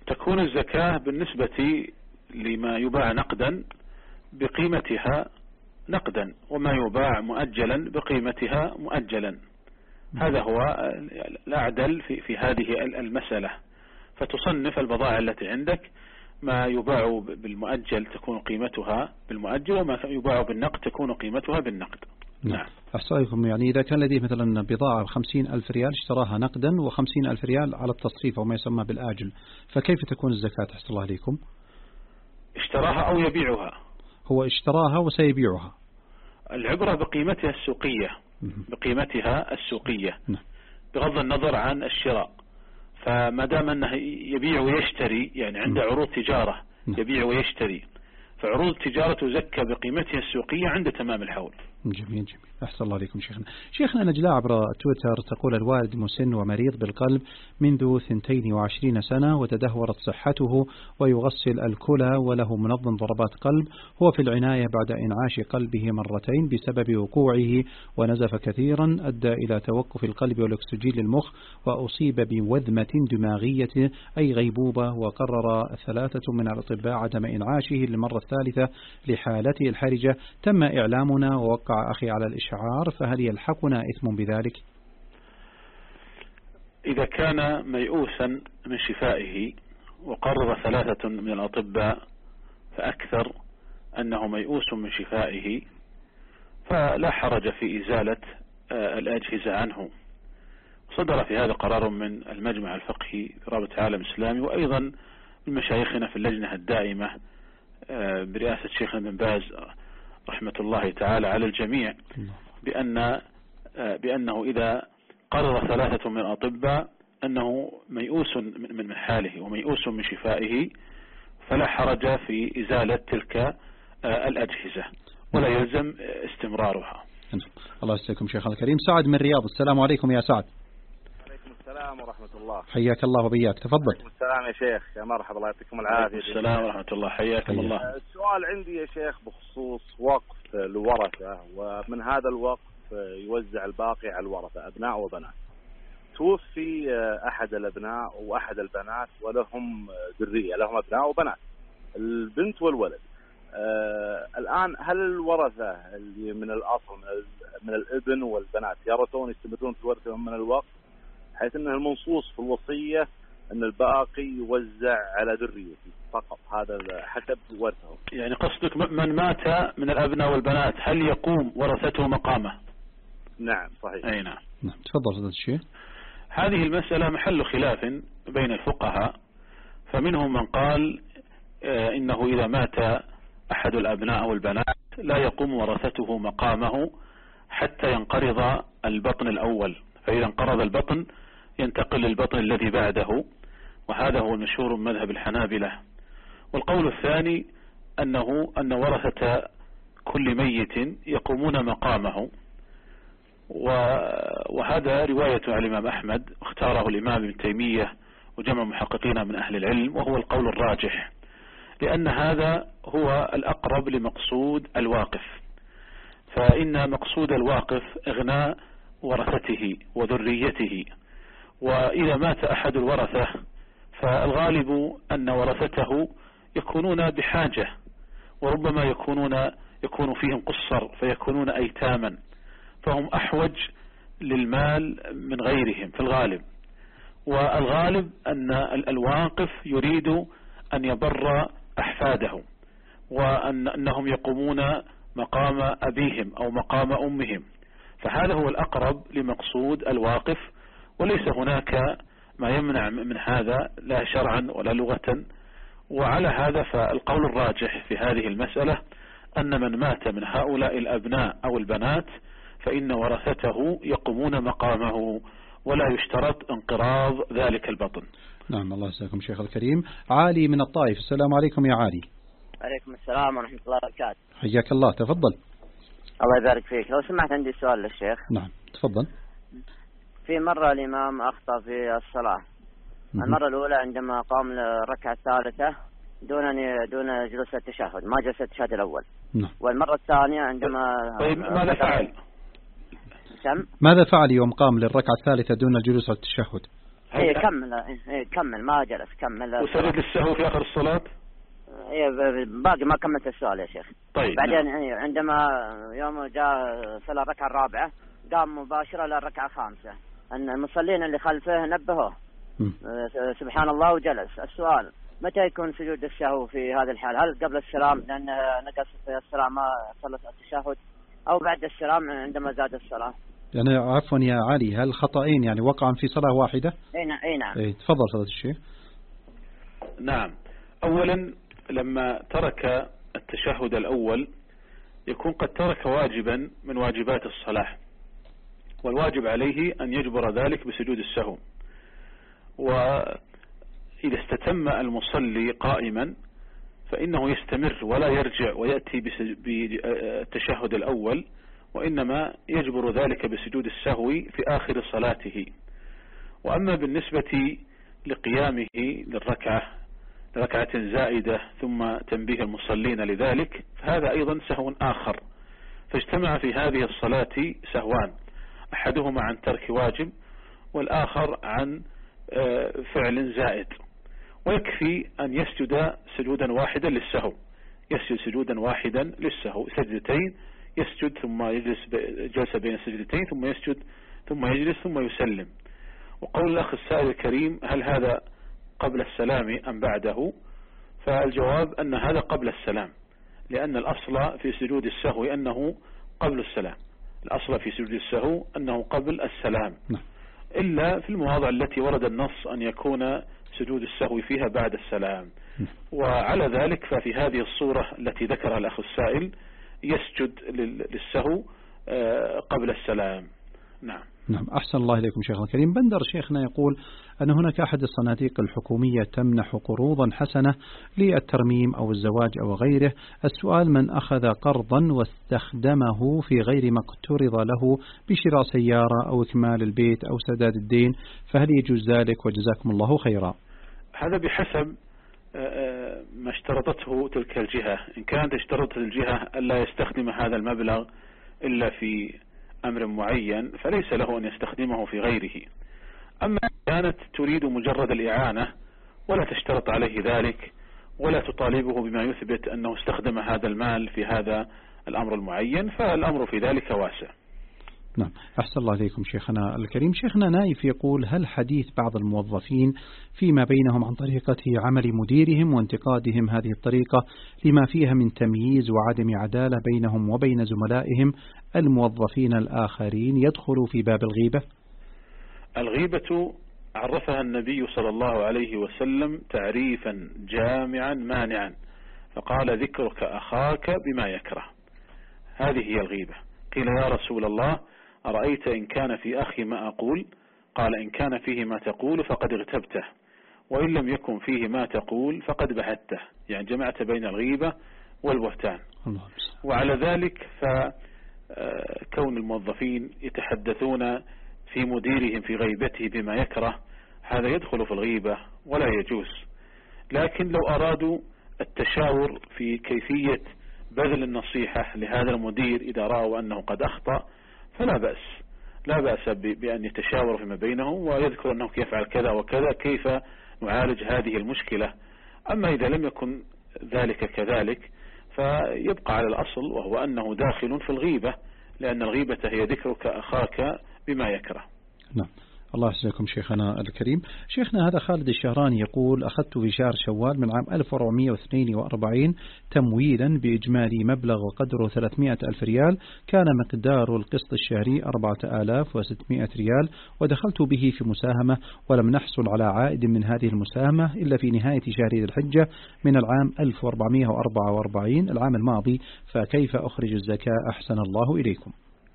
تكون الزكاة بالنسبة لما يباع نقدا بقيمتها نقدا، وما يباع مؤجلا بقيمتها مؤجلا. هذا هو الأعدل في, في هذه المسألة. فتصنف البضائع التي عندك، ما يباع بالمؤجل تكون قيمتها بالمؤجل، وما يباع بالنقد تكون قيمتها بالنقد. نعم. أحصائكم يعني إذا كان لديه مثلا بضاعة بخمسين ألف ريال اشتراها نقدا وخمسين ألف ريال على التصريف أو ما يسمى بالآجل، فكيف تكون الزكاة أحسن الله عليكم؟ اشتراها أو يبيعها. هو اشتراها وسيبيعها. العبرة بقيمتها السوقية، بقيمتها السوقية بغض النظر عن الشراء. فما دام أنه يبيع ويشتري، يعني عنده عروض تجارة يبيع ويشتري، فعروض التجارة تزكى بقيمتها السوقية عند تمام الحول. جميل جميل. أحسن الله عليكم شيخنا. شيخنا نجلاء عبر تويتر تقول: الوالد مسن ومريض بالقلب منذ ثنتين وعشرين سنة، وتدهورت صحته ويغسل الكلى وله منظم ضربات قلب. هو في العناية بعد إنعاش قلبه مرتين بسبب وقوعه، ونزف كثيرا أدى إلى توقف القلب والأكسجين للمخ، وأصيب بوذمة دماغية أي غيبوبة. وقرر ثلاثة من الأطباء عدم إنعاشه للمرة الثالثة لحالته الحرجة. تم إعلامنا ووقع أخي على الإشعار، فهل يلحقنا إثم بذلك؟ إذا كان ميؤوسا من شفائه وقرر ثلاثة من الأطباء فأكثر أنه ميؤوس من شفائه، فلا حرج في إزالة الأجهزة عنه. صدر في هذا قرار من المجمع الفقهي في رابطة العالم الإسلامي، وأيضا من مشايخنا في اللجنة الدائمة برئاسة شيخنا بن باز رحمة الله تعالى على الجميع، بأن بأنه إذا قرر ثلاثة من الأطباء أنه ميؤوس من حاله وميؤوس من شفائه، فلا حرج في إزالة تلك الأجهزة ولا يلزم استمرارها. الله يسلمكم شيخنا الكريم. سعد من الرياض، السلام عليكم يا سعد. عليكم السلام ورحمة الله. حياك الله وبياك، تفضل. عليكم السلام يا شيخ، يا مرحبا، الله يعطيكم العافية. السلام ورحمة الله، حياكم الله. السؤال عندي يا شيخ بخصوص وقف الورثة، ومن هذا الوقف يوزع الباقي على الورثة أبناء وبنات. توفي أحد الأبناء وأحد البنات ولهم ذرية، لهم أبناء وبنات، البنت والولد. آه الآن هل الورثة اللي من الأصل من الابن والبنات يرثون يستمرون في ورثهم من الوقف، حيث أنه المنصوص في الوصية أن الباقي يوزع على ذريته فقط، هذا حسب ورثهم؟ يعني قصدك من مات من الأبناء والبنات هل يقوم ورثته مقامه؟ نعم صحيح. أي نعم. نعم تفضل فضيلة الشيخ. هذه المسألة محل خلاف بين الفقهاء، فمنهم من قال آه إنه إذا مات أحد الأبناء أو البنات لا يقوم ورثته مقامه حتى ينقرض البطن الأول، فإذا انقرض البطن ينتقل للبطن الذي بعده، وهذا هو المشهور من مذهب الحنابلة. والقول الثاني أنه أن ورثة كل ميت يقومون مقامه، وهذا رواية عن الإمام أحمد اختاره الإمام ابن تيمية وجمع محققين من أهل العلم، وهو القول الراجح، لأن هذا هو الأقرب لمقصود الواقف. فإن مقصود الواقف إغناء ورثته وذريته، وإذا مات أحد الورثة فالغالب أن ورثته يكونون بحاجة، وربما يكونون يكون فيهم قصر فيكونون أيتاما، فهم أحوج للمال من غيرهم في الغالب. والغالب أن الواقف يريد أن يبر أحفاده، وأنهم يقومون مقام أبيهم أو مقام أمهم، فهذا هو الأقرب لمقصود الواقف، وليس هناك ما يمنع من هذا لا شرعا ولا لغة. وعلى هذا فالقول الراجح في هذه المسألة أن من مات من هؤلاء الأبناء أو البنات فإن ورثته يقومون مقامه، ولا يشترط انقراض ذلك البطن. نعم الله يسلمكم شيخ الكريم. علي من الطائف، السلام عليكم يا علي. عليكم السلام ورحمة الله وبركاته. حياك الله، تفضل. الله يبارك فيك. لو سمحت عندي سؤال للشيخ. نعم تفضل. في مرة الإمام أخطأ في الصلاة. م- المرة الأولى عندما قام للركعة الثالثة دون دون جلوس التشهد، ما جلس التشهد الأول. نعم. والمرة الثانية عندما طيب ماذا فعل؟ سم؟ ماذا فعل يوم قام للركعة الثالثة دون الجلوس على التشهد؟ ايه كمل ايه كمل ما جلس كمل. وسجد للسهو في آخر الصلاة؟ ايه باقي ما كملت السؤال يا شيخ. طيب. بعدين نعم. ايه عندما يوم جاء صلى الركعة الرابعة قام مباشرة للركعة الخامسة، أن المصلين اللي خلفه نبهوه سبحان الله وجلس. السؤال متى يكون سجود السهو في هذا الحال؟ هل قبل السلام لأن نقص في السلام ما صلت التشهد، أو بعد السلام عندما زاد الصلاة؟ يعني عفوا يا علي، هل خطأين يعني وقعا في صلاة واحدة؟ اي نعم. اي نعم. ايه تفضل فضيلة الشيخ. نعم. أولا لما ترك التشهد الأول يكون قد ترك واجبا من واجبات الصلاة، والواجب عليه أن يجبر ذلك بسجود السهو. وإذا استتم المصلي قائما فإنه يستمر ولا يرجع ويأتي بالتشهد الأول، وإنما يجبر ذلك بسجود السهو في آخر صلاته. وأما بالنسبة لقيامه للركعة ركعة زائدة ثم تنبيه المصلين لذلك فهذا أيضا سهو آخر، فاجتمع في هذه الصلاة سهوان، أحدهما عن ترك واجب والآخر عن فعل زائد. ويكفي أن يسجد سجودا واحدا للسهو، يسجد سجودا واحدا للسهو، سجدتين يسجد ثم يجلس جلس بين السجدتين ثم يسجد ثم يجلس ثم يسلم. وقول الأخ السائل الكريم هل هذا قبل السلام أم بعده؟ فالجواب أن هذا قبل السلام، لأن الأصل في سجود السهو أنه قبل السلام، الأصل في سجود السهو أنه قبل السلام، إلا في المواضع التي ورد النص أن يكون سجود السهو فيها بعد السلام. وعلى ذلك ففي هذه الصورة التي ذكرها الأخ السائل يسجد للسهو قبل السلام. نعم. نعم أحسن الله إليكم شيخنا الكريم. بندر شيخنا يقول أن هناك أحد الصناديق الحكومية تمنح قروضا حسنة للترميم أو الزواج أو غيره. السؤال من أخذ قرضا واستخدمه في غير ما اقترض له بشراء سيارة أو إكمال البيت أو سداد الدين، فهل يجوز ذلك؟ وجزاكم الله خيرا. هذا بحسب ما اشترطته تلك الجهة. إن كانت اشترطت الجهة ألا يستخدم هذا المبلغ إلا في أمر معين فليس له أن يستخدمه في غيره. أما كانت تريد مجرد الإعانة ولا تشترط عليه ذلك ولا تطالبه بما يثبت أنه استخدم هذا المال في هذا الأمر المعين فالأمر في ذلك واسع. نعم أحسن الله إليكم شيخنا الكريم. شيخنا نايف يقول هل حديث بعض الموظفين فيما بينهم عن طريقة عمل مديرهم وانتقادهم هذه الطريقة لما فيها من تمييز وعدم عدالة بينهم وبين زملائهم الموظفين الآخرين يدخل في باب الغيبة؟ الغيبة عرفها النبي صلى الله عليه وسلم تعريفا جامعا مانعا، فقال ذكرك أخاك بما يكره، هذه هي الغيبة. قيل يا رسول الله أرأيت إن كان في أخي ما أقول؟ قال إن كان فيه ما تقول فقد اغتبته، وإن لم يكن فيه ما تقول فقد بهته، يعني جمعت بين الغيبة والبهتان. وعلى ذلك فكون الموظفين يتحدثون في مديرهم في غيبته بما يكره هذا يدخل في الغيبة ولا يجوز. لكن لو أرادوا التشاور في كيفية بذل النصيحة لهذا المدير إذا رأوا أنه قد أخطأ فلا بأس، لا بأس بأن يتشاوروا فيما بينهم ويذكر أنه يفعل كذا وكذا كيف نعالج هذه المشكلة. أما إذا لم يكن ذلك كذلك فيبقى على الأصل وهو أنه داخل في الغيبة، لأن الغيبة هي ذكرك أخاك بما يكره. نعم الله يسلمكم شيخنا الكريم. شيخنا هذا خالد الشهراني يقول أخذت في شهر شوال من عام ألف وأربعمائة واثنين وأربعين تمويلا بإجمالي مبلغ وقدره ثلاثمائة ألف ريال، كان مقدار القسط الشهري أربعة آلاف وستمائة ريال، ودخلت به في مساهمة ولم نحصل على عائد من هذه المساهمة إلا في نهاية شهر ذي الحجة من العام ألف وأربعمائة وأربعة وأربعين العام الماضي، فكيف أخرج الزكاة أحسن الله إليكم؟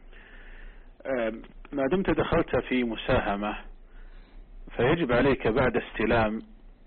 ما دمت دخلت في مساهمة فيجب عليك بعد استلام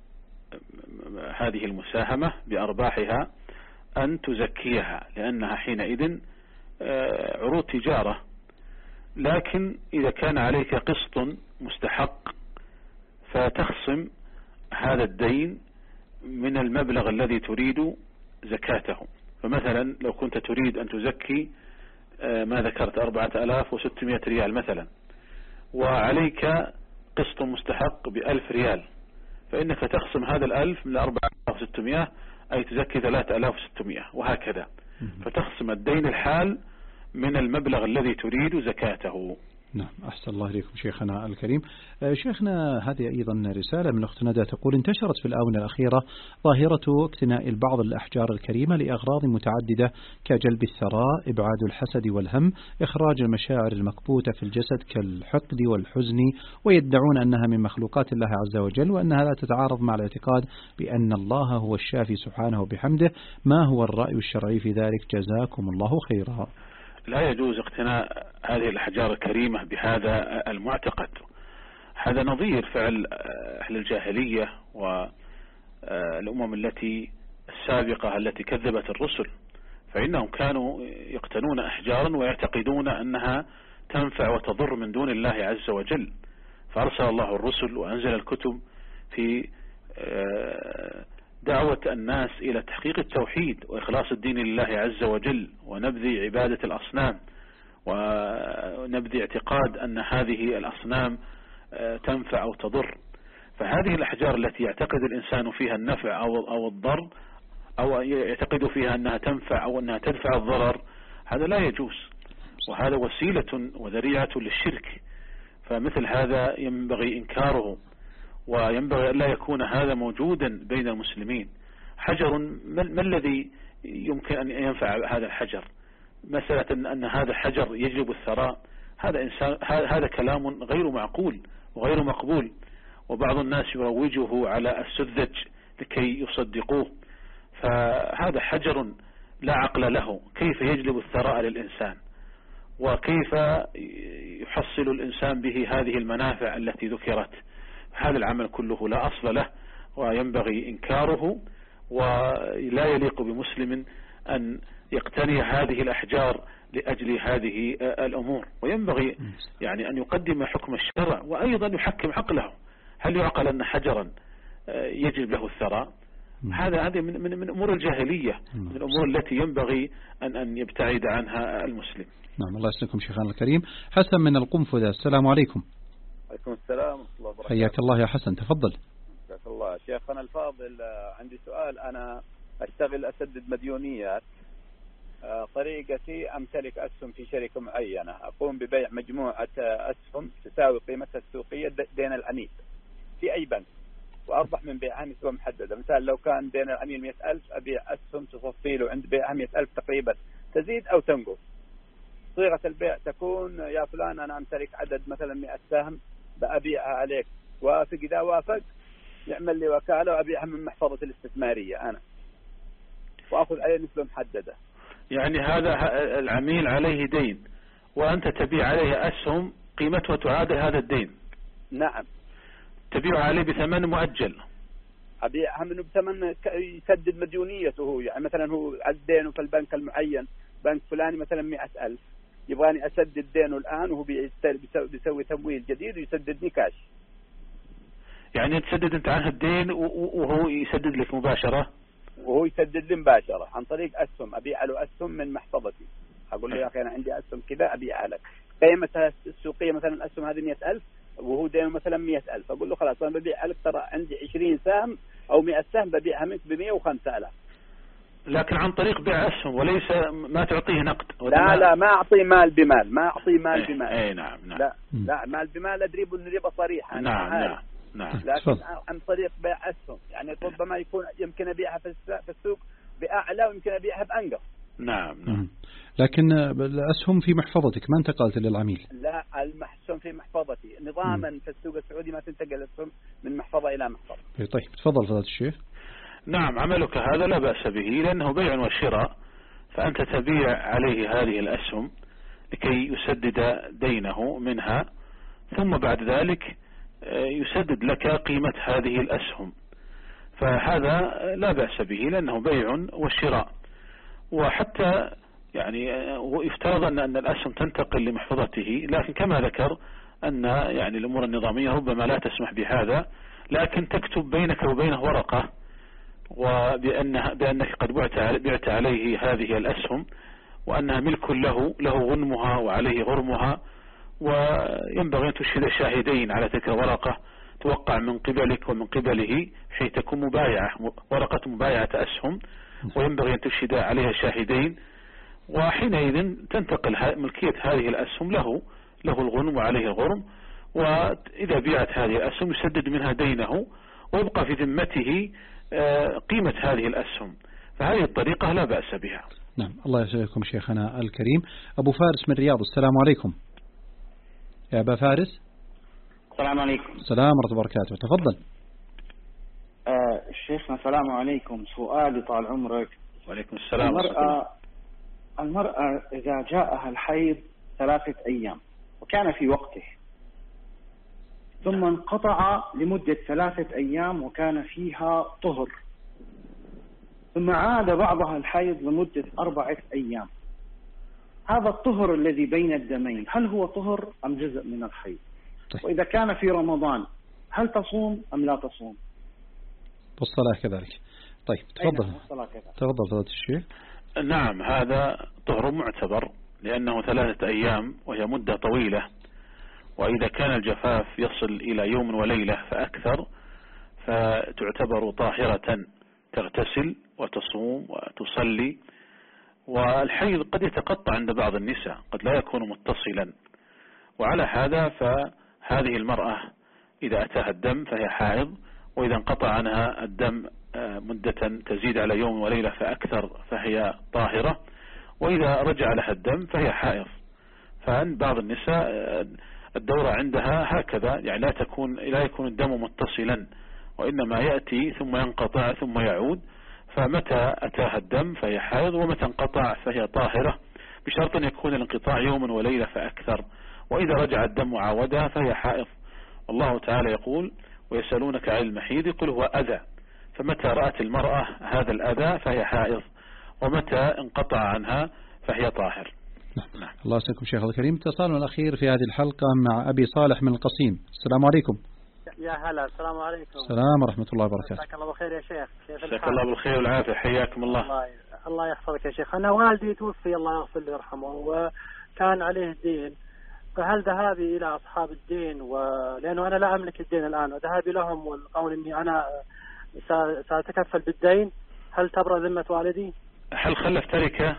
هذه المساهمة بأرباحها أن تزكيها، لأنها حينئذ عروض تجارة. لكن إذا كان عليك قسط مستحق فتخصم هذا الدين من المبلغ الذي تريد زكاته. فمثلا لو كنت تريد أن تزكي ما ذكرت أربعة آلاف وستمائة ريال مثلا، وعليك قسط مستحق بألف ريال، فإنك تقسم هذا الألف من أربعة آلاف وستمائة، أي تزكي ثلاثة آلاف وستمائة، وهكذا. فتقسم الدين الحال من المبلغ الذي تريد زكاته. نعم، أحسن الله إليكم شيخنا الكريم. شيخنا، هذه أيضا رسالة من أخت ندى تقول: انتشرت في الآونة الأخيرة ظاهرة اقتناء بعض الأحجار الكريمة لأغراض متعددة كجلب الثراء، إبعاد الحسد والهم، إخراج المشاعر المكبوتة في الجسد كالحقد والحزن، ويدعون أنها من مخلوقات الله عز وجل، وأنها لا تتعارض مع الاعتقاد بأن الله هو الشافي سبحانه وبحمده. ما هو الرأي الشرعي في ذلك؟ جزاكم الله خيرا. لا يجوز اقتناء هذه الأحجار الكريمة بهذا المعتقد. هذا نظير فعل أهل الجاهلية والأمم التي السابقة التي كذبت الرسل، فإنهم كانوا يقتنون أحجارا ويعتقدون أنها تنفع وتضر من دون الله عز وجل، فأرسل الله الرسل وأنزل الكتب في دعوة الناس إلى تحقيق التوحيد وإخلاص الدين لله عز وجل، ونبذ عبادة الأصنام، ونبذ اعتقاد أن هذه الأصنام تنفع أو تضر. فهذه الأحجار التي يعتقد الإنسان فيها النفع أو أو الضر، أو يعتقد فيها أنها تنفع أو أنها تدفع الضرر، هذا لا يجوز، وهذا وسيلة وذريعة للشرك. فمثل هذا ينبغي إنكاره، وينبغي أن لا يكون هذا موجودا بين المسلمين. حجر، ما الذي يمكن أن ينفع هذا الحجر؟ مسألة أن هذا الحجر يجلب الثراء، هذا إنسان هذا كلام غير معقول وغير مقبول، وبعض الناس يروجه على السذج لكي يصدقوه. فهذا حجر لا عقل له، كيف يجلب الثراء للإنسان؟ وكيف يحصل الإنسان به هذه المنافع التي ذكرت؟ هذا العمل كله لا أصل له، وينبغي إنكاره، ولا يليق بمسلم أن يقتني هذه الأحجار لأجل هذه الأمور. وينبغي يعني أن يقدم حكم الشرع، وأيضا يحكم عقله. هل يعقل أن حجرا يجلب له الثراء؟ هذا هذه من من من أمور الجاهلية، من الأمور التي ينبغي أن أن يبتعد عنها المسلم. نعم، الله يسلمكم شيخنا الكريم. حسن من القنفذة، السلام عليكم. عليكم السلام ورحمة الله وبركاته. حياك الله يا حسن، تفضل. حياك الله شيخنا الفاضل. عندي سؤال. أنا أشتغل أسدد مديونيات. طريقتي أمتلك أسهم في شركة معينة، أقوم ببيع مجموعة أسهم تساوي قيمتها السوقية دين العميل في أي بنك، وأربح من بيعها نسبة محددة. مثلا لو كان دين العميل مئة ألف، أبيع أسهم تصفي له عند بيعها مئة ألف تقريبا، تزيد أو تنقص. صيغة البيع تكون: يا فلان أنا أمتلك عدد مثلا مئة سهم، بأبيعها عليك، وافق. إذا وافق يعمل لي وكالة وأبيعها من محفظة الاستثمارية أنا، وأخذ عليه نسبة محددة. يعني هذا العميل عليه دين، وأنت تبيع عليه أسهم قيمتها تعادل هذا الدين. نعم. تبيع عليه بثمن مؤجل. أبيعها منه بثمن يسدد مديونيته. يعني مثلا هو الدين في البنك المعين، بنك فلاني مثلا مئة ألف، يبغاني أسدد دينه الآن، وهو بيسوي تمويل جديد ويسددني كاش. يعني تسدد أنت عنه الدين وهو يسدد لك مباشرة؟ وهو يسدد لي مباشرة عن طريق أسهم. أبيع له أسهم من محفظتي، أقول له يا أخي أنا عندي أسهم كذا أبيعها لك، قيمتها السوقية مثلا الأسهم هذه مئة ألف، وهو دينه مثلا مئة ألف، أقول له خلاص أنا ببيع لك، ترى عندي عشرين سهم أو مئة سهم ببيعها منك بمئة وخمسة آلاف. لكن عن طريق بيع أسهم، وليس ما تعطيه نقد. لا لا، ما أعطي مال بمال، ما أعطي مال ايه بمال. ايه نعم نعم. لا لا، مال بمال أدري بالربا صريحة. نعم نعم نعم. لكن عن طريق بيع أسهم، يعني ربما يكون يمكن أبيعها في السوق بأعلى، ويمكن أبيعها بأنقص. نعم نعم. لكن الأسهم في محفظتك، ما انتقلت للعميل؟ لا، الأسهم في محفظتي نظاما. م. في السوق السعودي ما تنتقل الأسهم من محفظة إلى محفظة. طيب تفضل فضيلة الشيخ. نعم، عملك هذا لا بأس به، لأنه بيع وشراء، فأنت تبيع عليه هذه الأسهم لكي يسدد دينه منها، ثم بعد ذلك يسدد لك قيمة هذه الأسهم، فهذا لا بأس به لأنه بيع وشراء. وحتى يعني يفترض أن أن الأسهم تنتقل لمحفظته، لكن كما ذكر أن يعني الأمور النظامية ربما لا تسمح بهذا، لكن تكتب بينك وبينه ورقة وبأنها بأنك قد بعت بعت عليه هذه الأسهم، وأنها ملك له له غنمها وعليه غرمها، وينبغي أن تشهد شاهدين على تلك الورقة توقع من قبلك ومن قبله حيث تكون مبايعة ورقة مبايعة أسهم، وينبغي أن تشهد عليها شاهدين، وحينئذ تنتقل ملكية هذه الأسهم له له الغنم وعليه الغرم، وإذا بيعت هذه الأسهم يسدد منها دينه ويبقى في ذمته قيمة هذه الأسهم. فهذه الطريقة لا بأس بها. نعم، الله يسعدكم شيخنا الكريم. أبو فارس من الرياض، السلام عليكم يا أبا فارس. السلام عليكم. السلام ورحمة الله وبركاته، تفضل. آه شيخنا السلام عليكم. سؤالي طال عمرك. وعليكم السلام. المرأة المرأة إذا جاءها الحيض ثلاثة أيام وكان في وقته، ثم انقطع لمدة ثلاثة أيام وكان فيها طهر، ثم عاد بعضها الحيض لمدة أربعة أيام، هذا الطهر الذي بين الدمين هل هو طهر أم جزء من الحيض؟ طيب. وإذا كان في رمضان هل تصوم أم لا تصوم؟ والصلاة كذلك. طيب تفضل. تفضل فضيلة الشيخ. نعم، هذا طهر معتبر لأنه ثلاثة أيام وهي مدة طويلة، وإذا كان الجفاف يصل إلى يوم وليلة فأكثر فتعتبر طاهرة، تغتسل وتصوم وتصلي. والحيض قد يتقطع عند بعض النساء، قد لا يكون متصلا، وعلى هذا فهذه المرأة إذا أتاها الدم فهي حائض، وإذا انقطع عنها الدم مدة تزيد على يوم وليلة فأكثر فهي طاهرة، وإذا رجع لها الدم فهي حائض. فعند بعض النساء الدورة عندها هكذا، يعني لا تكون لا يكون الدم متصلا، وإنما يأتي ثم ينقطع ثم يعود، فمتى أتاها الدم فهي حائض، ومتى انقطع فهي طاهرة، بشرط أن يكون الانقطاع يوم وليلة فأكثر، وإذا رجع الدم عودها فهي حائض. والله تعالى يقول: ويسألونك عن المحيض قل هو أذى، فمتى رأت المرأة هذا الأذى فهي حائض، ومتى انقطع عنها فهي طاهر. نعم. الله يسعدكم شيخ الكريم. اتصالنا الأخير في هذه الحلقة مع أبي صالح من القصيم. السلام عليكم. يا هلا، السلام عليكم. السلام ورحمة الله وبركاته. جزاك الله بخير يا شيخ. جزاك الله بالخير والعافية، حياكم الله. الله الله يحفظك يا شيخ. أنا والدي توفي الله يغفر له ويرحمه، وكان عليه دين، فهل ذهابي إلى أصحاب الدين ولأنه أنا لا أملك الدين الآن، وذهابي لهم والقول إني أنا سأتكفل بالدين، هل تبرأ ذمة والدي؟ هل خلف تركة؟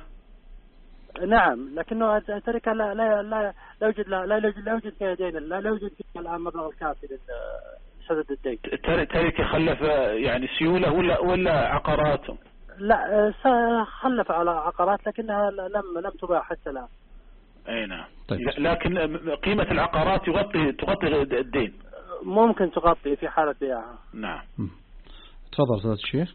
نعم، لكنه تركة لا لا لا لا يوجد لا لا يوجد لا يوجد فيها دين، لا لا يوجد فيها الآن مبلغ الكافي لسدد الدين. تركة خلف يعني سيولة ولا ولا عقارات؟ لا خلف على عقارات لكنها لم لم تباع حتى الآن. أي نعم. طيب. لكن قيمة العقارات تغطي تغطي الدين. ممكن تغطي في حالة بيعها. نعم. تفضل فضيلة الشيخ.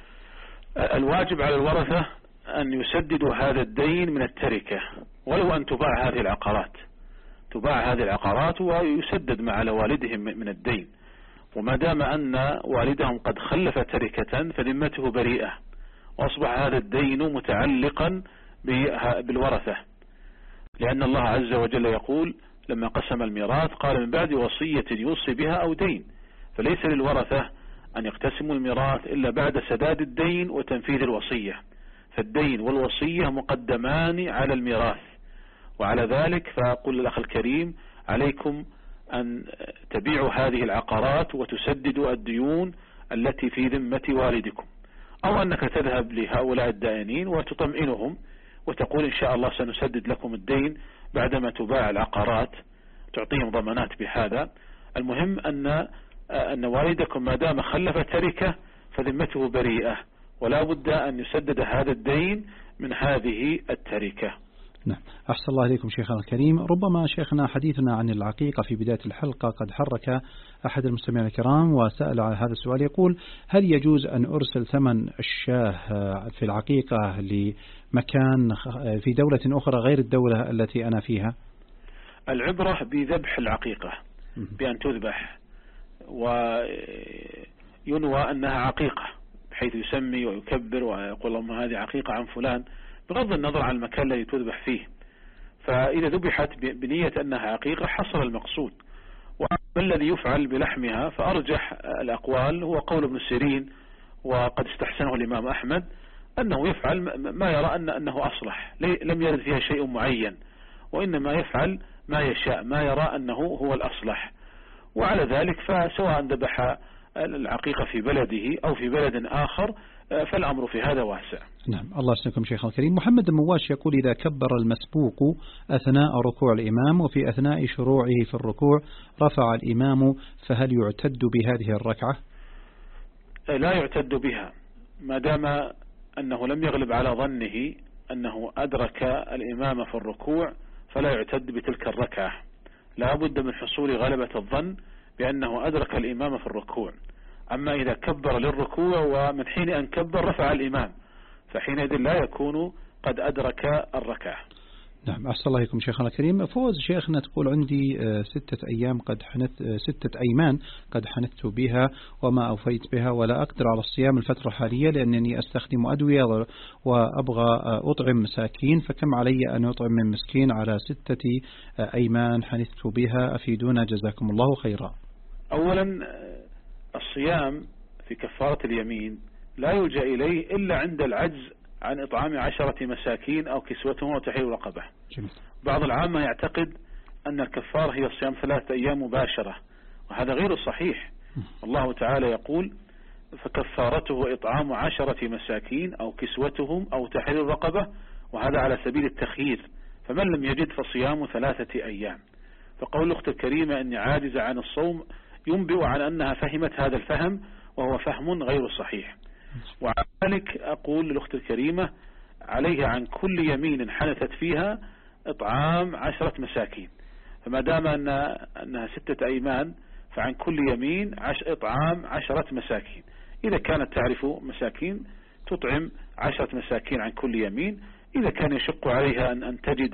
الواجب على الورثة أن يسددوا هذا الدين من التركة، ولو أن تباع هذه العقارات، تباع هذه العقارات ويسدد ما على والدهم من الدين. وما دام أن والدهم قد خلف تركة فذمته بريئة، وأصبح هذا الدين متعلقا بالورثة، لأن الله عز وجل يقول لما قسم الميراث قال: من بعد وصية يوصي بها أو دين. فليس للورثة أن يقتسموا الميراث إلا بعد سداد الدين وتنفيذ الوصية، فالدين والوصية مقدمان على الميراث. وعلى ذلك فأقول للأخ الكريم: عليكم أن تبيعوا هذه العقارات وتسددوا الديون التي في ذمة والدكم، أو أنك تذهب لهؤلاء الدائنين وتطمئنهم وتقول إن شاء الله سنسدد لكم الدين بعدما تباع العقارات، تعطيهم ضمانات بهذا. المهم أن أن والدكم ما دام خلف تركة فذمته بريئة، ولا بد أن يسدد هذا الدين من هذه التركة. نعم، أحسن الله إليكم شيخنا الكريم. ربما شيخنا حديثنا عن العقيقة في بداية الحلقة قد حرك أحد المستمعين الكرام وسأل على هذا السؤال، يقول: هل يجوز أن أرسل ثمن الشاه في العقيقة لمكان في دولة أخرى غير الدولة التي أنا فيها؟ العبرة بذبح العقيقة، بأن تذبح وينوى أنها عقيقة، بحيث يسمي ويكبر ويقول اللهم هذه عقيقة عن فلان، بغض النظر عن المكان الذي تذبح فيه. فإذا ذبحت بنية أنها عقيقة حصل المقصود. وما الذي يفعل بلحمها فأرجح الأقوال هو قول ابن سيرين، وقد استحسنه الإمام أحمد، أنه يفعل ما يرى أن أنه أصلح، لم يرد فيها شيء معين، وإنما يفعل ما يشاء ما يرى أنه هو الأصلح. وعلى ذلك فسواء ذبح العقيقة في بلده أو في بلد آخر فالأمر في هذا واسع. نعم، الله يسلمكم شيخ الكريم. محمد المواش يقول: إذا كبر المسبوق أثناء ركوع الإمام وفي أثناء شروعه في الركوع رفع الإمام، فهل يعتد بهذه الركعة؟ لا يعتد بها ما دام أنه لم يغلب على ظنه أنه أدرك الإمام في الركوع، فلا يعتد بتلك الركعة. لا بد من حصول غلبة الظن بأنه أدرك الإمام في الركوع. أما إذا كبر للركوع ومن حين أن كبر رفع الإمام، فحينئذ لا يكون قد أدرك الركعة. نعم، أحسن الله إليكم شيخنا الكريم. فوز شيخنا تقول: عندي ستة أيام قد حنث ستة أيمان قد حنثت بها وما أوفيت بها، ولا أقدر على الصيام الفترة الحالية لأنني أستخدم أدوية وأبغى أطعم مساكين، فكم علي أن أطعم من مسكين على ستة أيمان حنثت بها؟ أفيدونا جزاكم الله خيرا. أولا الصيام في كفارة اليمين لا يلجأ إليه إلا عند العجز عن إطعام عشرة مساكين أو كسوتهم وتحرير رقبة. بعض العامة يعتقد أن الكفارة هي صيام ثلاثة أيام مباشرة، وهذا غير صحيح. الله تعالى يقول: فكفارته إطعام عشرة مساكين أو كسوتهم أو تحرير رقبة، وهذا على سبيل التخيير، فمن لم يجد فصيام ثلاثة أيام. فقول الأخت الكريمة أني عاجزة عن الصوم ينبئ عن أنها فهمت هذا الفهم، وهو فهم غير صحيح. وعلى ذلك أقول للأخت الكريمة: عليها عن كل يمين حنثت فيها إطعام عشرة مساكين. فما دام أن أنها ستة أيمان فعن كل يمين عش إطعام عشرة مساكين. إذا كانت تعرف مساكين تطعم عشرة مساكين عن كل يمين. إذا كان يشق عليها أن تجد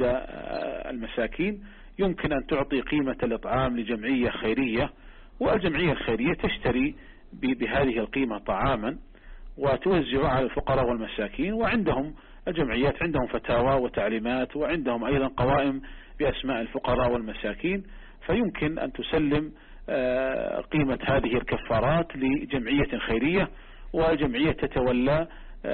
المساكين يمكن أن تعطي قيمة الإطعام لجمعية خيرية، والجمعية الخيرية تشتري بهذه القيمة طعاما وتوزع على الفقراء والمساكين. وعندهم الجمعيات عندهم فتاوى وتعليمات، وعندهم أيضا قوائم بأسماء الفقراء والمساكين، فيمكن أن تسلم قيمة هذه الكفارات لجمعية خيرية، وجمعية تتولى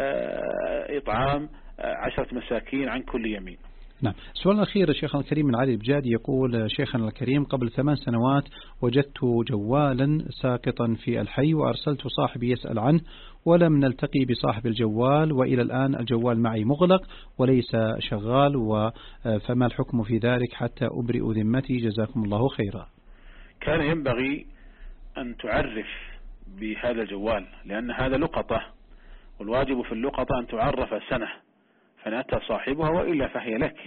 إطعام عشرة مساكين عن كل يمين. نعم. سؤال أخير شيخنا الكريم من علي البجادي يقول: شيخنا الكريم، قبل ثمان سنوات وجدت جوالا ساقطا في الحي وأرسلت صاحبي يسأل عنه ولم نلتقي بصاحب الجوال، وإلى الآن الجوال معي مغلق وليس شغال، فما الحكم في ذلك حتى أبرئ ذمتي؟ جزاكم الله خيرا. كان ينبغي أن تعرف بهذا الجوال، لأن هذا لقطة، والواجب في اللقطة أن تعرف سنة، فنأتى صاحبها وإلا فهي لك.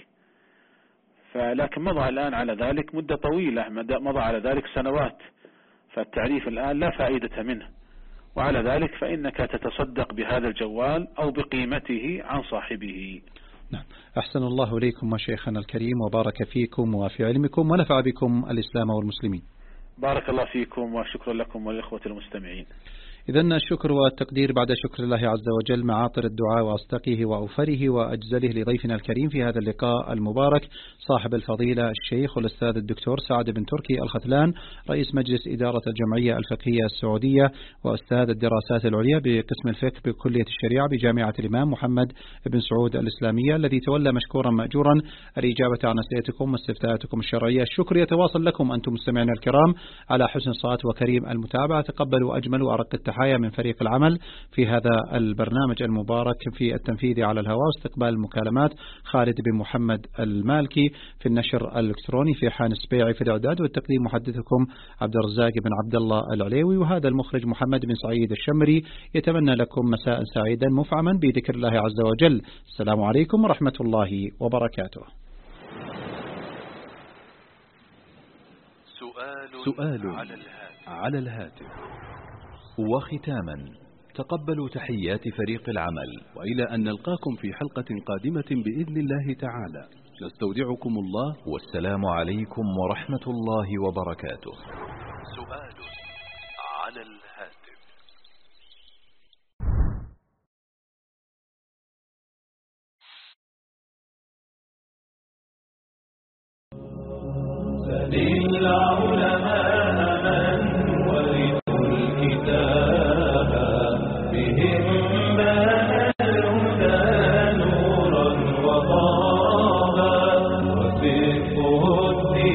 فلكن مضى الآن على ذلك مدة طويلة، مضى على ذلك سنوات، فالتعريف الآن لا فائدة منه. وعلى ذلك فإنك تتصدق بهذا الجوال أو بقيمته عن صاحبه. نعم. أحسن الله إليكم وشيخنا الكريم، وبارك فيكم وفي علمكم، ونفع بكم الإسلام والمسلمين. بارك الله فيكم، وشكرا لكم والإخوة المستمعين. إذن الشكر والتقدير بعد شكر الله عز وجل معاطر الدعاء وأصدقه وأوفره وأجزله لضيفنا الكريم في هذا اللقاء المبارك صاحب الفضيلة الشيخ والأستاذ الدكتور سعد بن تركي الختلان، رئيس مجلس إدارة الجمعية الفقهية السعودية وأستاذ الدراسات العليا بقسم الفقه بكلية الشريعة بجامعة الإمام محمد بن سعود الإسلامية، الذي تولى مشكورا مأجورا الإجابة عن أسئلتكم واستفتاءاتكم الشرعية. الشكر يتواصل لكم أنتم مستمعين الكرام على حسن الصوت وكريم المتابعة. تقبلوا أجمل وأرق التحية من فريق العمل في هذا البرنامج المبارك في التنفيذ على الهواء واستقبال المكالمات خالد بن محمد المالكي، في النشر الإلكتروني في حان السبيعي، في الإعداد والتقديم محدثكم عبد الرزاق بن عبد الله العليوي، وهذا المخرج محمد بن سعيد الشمري. يتمنى لكم مساء سعيدا مفعما بذكر الله عز وجل. السلام عليكم ورحمة الله وبركاته. سؤال على الهاتف. وختاما، تقبلوا تحيات فريق العمل، وإلى أن نلقاكم في حلقة قادمة بإذن الله تعالى، نستودعكم الله، والسلام عليكم ورحمة الله وبركاته. سؤال على الهاتف. للعلماء من ورثوا الكتاب بهم بان الهدى نورا وطابا، وصدقه الدين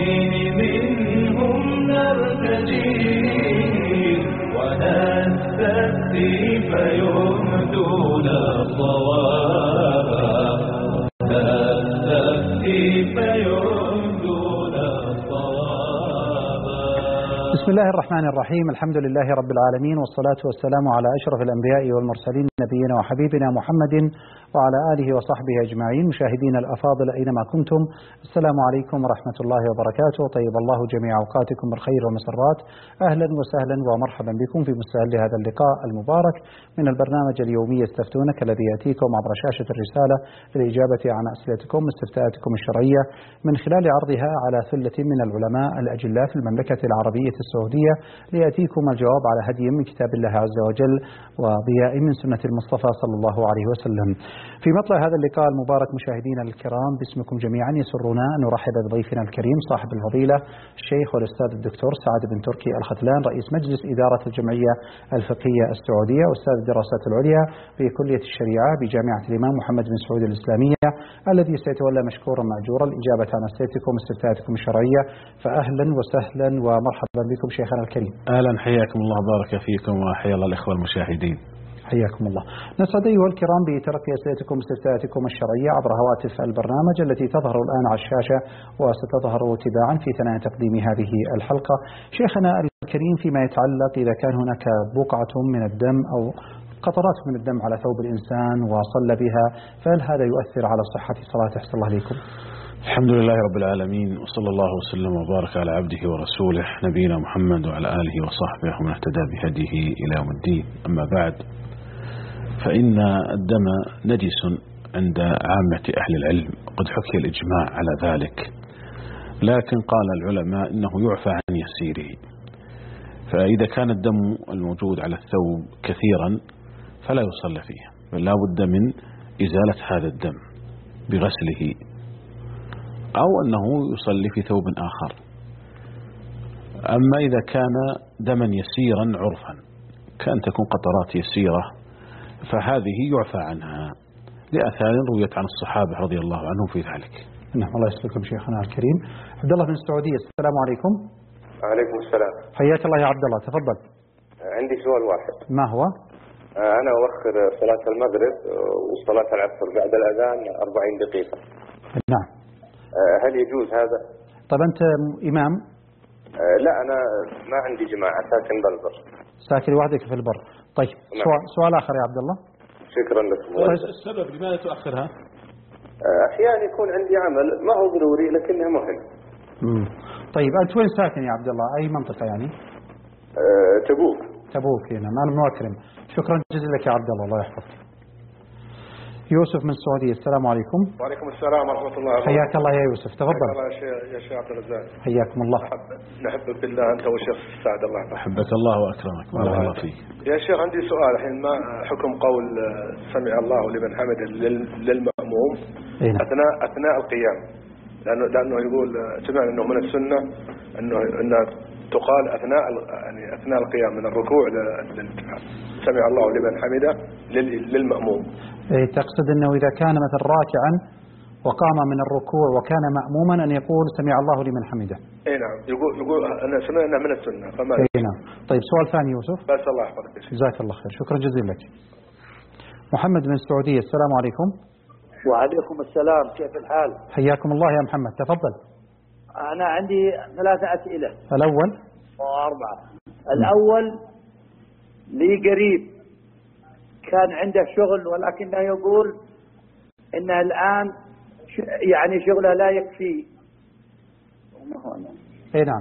بسم الله الرحمن الرحيم. الحمد لله رب العالمين، والصلاة والسلام على أشرف الأنبياء والمرسلين نبينا وحبيبنا محمد وعلى آله وصحبه أجمعين. مشاهدين الأفاضل أينما كنتم، السلام عليكم ورحمة الله وبركاته. طيب الله جميع أوقاتكم بالخير والمسرات. أهلا وسهلا ومرحبا بكم في مستهل هذا اللقاء المبارك من البرنامج اليومي يستفتونك، الذي يأتيكم عبر شاشة الرسالة للإجابة عن أسئلتكم واستفتاءاتكم الشرعية من خلال عرضها على ثلة من العلماء الأجلاء في المملكة العربية السعودية، ليأتيكم الجواب على هدي من كتاب الله عز وجل وضياء من سنة المصطفى صلى الله عليه وسلم. في مطلع هذا اللقاء المبارك مشاهدينا الكرام، باسمكم جميعا يسرنا أن نرحب بضيفنا الكريم صاحب الفضيلة الشيخ والأستاذ الدكتور سعد بن تركي الختلان، رئيس مجلس إدارة الجمعية الفقهية السعودية وأستاذ الدراسات العليا في كلية الشريعة بجامعة الإمام محمد بن سعود الإسلامية، الذي سيتولى مشكورا مأجورا الإجابة عن أسئلتكم واستفتاءاتكم الشرعية. فأهلا وسهلا ومرحبا بكم شيخنا الكريم. أهلا، حياكم الله، بارك فيكم، وحيا الله الإخوة المشاهدين. حياكم الله. نسعد أيها الكرام بتلقي أسئلتكم واستفتاءاتكم الشرعية عبر هواتف البرنامج التي تظهر الآن على الشاشة وستظهر تباعا في ثنايا تقديم هذه الحلقة. شيخنا الكريم، فيما يتعلق إذا كان هناك بقعة من الدم أو قطرات من الدم على ثوب الإنسان وصلى بها، فهل هذا يؤثر على صحة صلاته؟ أحسن الله عليكم. الحمد لله رب العالمين، وصلى الله وسلم وبارك على عبده ورسوله نبينا محمد وعلى آله وصحبه ومن اهتدى بهديه إلى يوم الدين. أما بعد، فإن الدم نجس عند عامة أهل العلم، قد حكي الإجماع على ذلك، لكن قال العلماء إنه يعفى عن يسيره. فإذا كان الدم الموجود على الثوب كثيرا فلا يصلى فيه، بل لا بد من إزالة هذا الدم بغسله، أو أنه يصلي في ثوب آخر. أما إذا كان دما يسيرا عرفا، كأن تكون قطرات يسيرة، فهذه يعفى عنها لآثار رويت عن الصحابة رضي الله عنهم في ذلك. نعم، الله يسلمكم شيخنا الكريم. عبد الله من السعودية، السلام عليكم. وعليكم السلام. حياك الله يا عبد الله، تفضل. عندي سؤال واحد. ما هو؟ أنا أؤخر صلاة المغرب وصلاة العصر بعد الأذان أربعين دقيقة. نعم. هل يجوز هذا؟ طب أنت إمام؟ لا، أنا ما عندي جماعة، ساكن بالبر. ساكن لوحدك في البر. طيب، سؤال, سؤال آخر يا عبد الله. شكرا لكم. السبب لماذا تؤخرها؟ أحيانا يكون عندي عمل ما هو ضروري لكنه مهم. مم. طيب، أنت وين ساكن يا عبد الله؟ أي منطقة يعني؟ أه تبوك. تبوك هنا. أنا مكرم. شكرا جزيلا لك يا عبد الله، الله يحفظك. يوسف من السعودية، السلام عليكم. وعليكم السلام ورحمة الله وبركاته. حياك الله يا يوسف، تفضل. حياك الله يا شيخ عبد الرزاق. حياكم الله. نحبك بالله أنت والشيخ سعد، الله يحفظك. أحبك الله وأكرمك، بارك الله فيك. يا شيخ عندي سؤال الحين، ما حكم قول سمع الله لمن حمد للمأموم أثناء أثناء القيام؟ لأنه لأنه يقول سمعنا أنه من السنة أنه أنه تقال أثناء يعني أثناء القيام من الركوع سمع الله لمن حمده للمأموم. إيه، تقصد أنه إذا كان مثل راكعا وقام من الركوع وكان مأموما أن يقول سمع الله لمن حمده. اي نعم، يقول يقول أنا سمعنا من السنة. فما اي نعم. طيب، سؤال ثاني يوسف. بس الله يحفظك. جزاك الله خير، شكرا جزيلا لك. محمد من السعودية، السلام عليكم. وعليكم السلام، كيف الحال؟ حياكم الله يا محمد، تفضل. أنا عندي ثلاثة أسئلة. الأول وأربعة. الأول لي قريب كان عنده شغل، ولكنه يقول إنه الآن يعني شغله لا يكفي. اي نعم.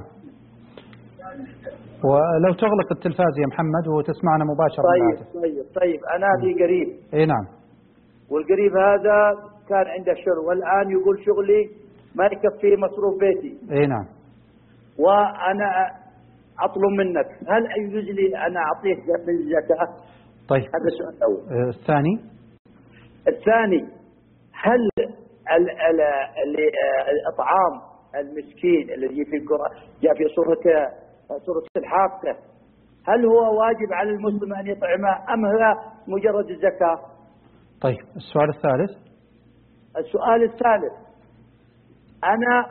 ولو تغلق التلفاز يا محمد وتسمعنا مباشرة. طيب طيب طيب أنا لي قريب. اي نعم. والقريب هذا كان عنده شغل، والآن يقول شغلي ما يكفي مصروف بيتي. اي نعم. وأنا أطلب منك، هل يجوز لي أنا أعطيه من الزكاة؟ طيب، هذا السؤال الأول. آه الثاني الثاني هل ال ال الإطعام المسكين الذي في القرآن جاء في سورة سورة الحاقة، هل هو واجب على المسلم أن يطعمه أم هو مجرد الزكاة؟ طيب، السؤال الثالث. السؤال الثالث، أنا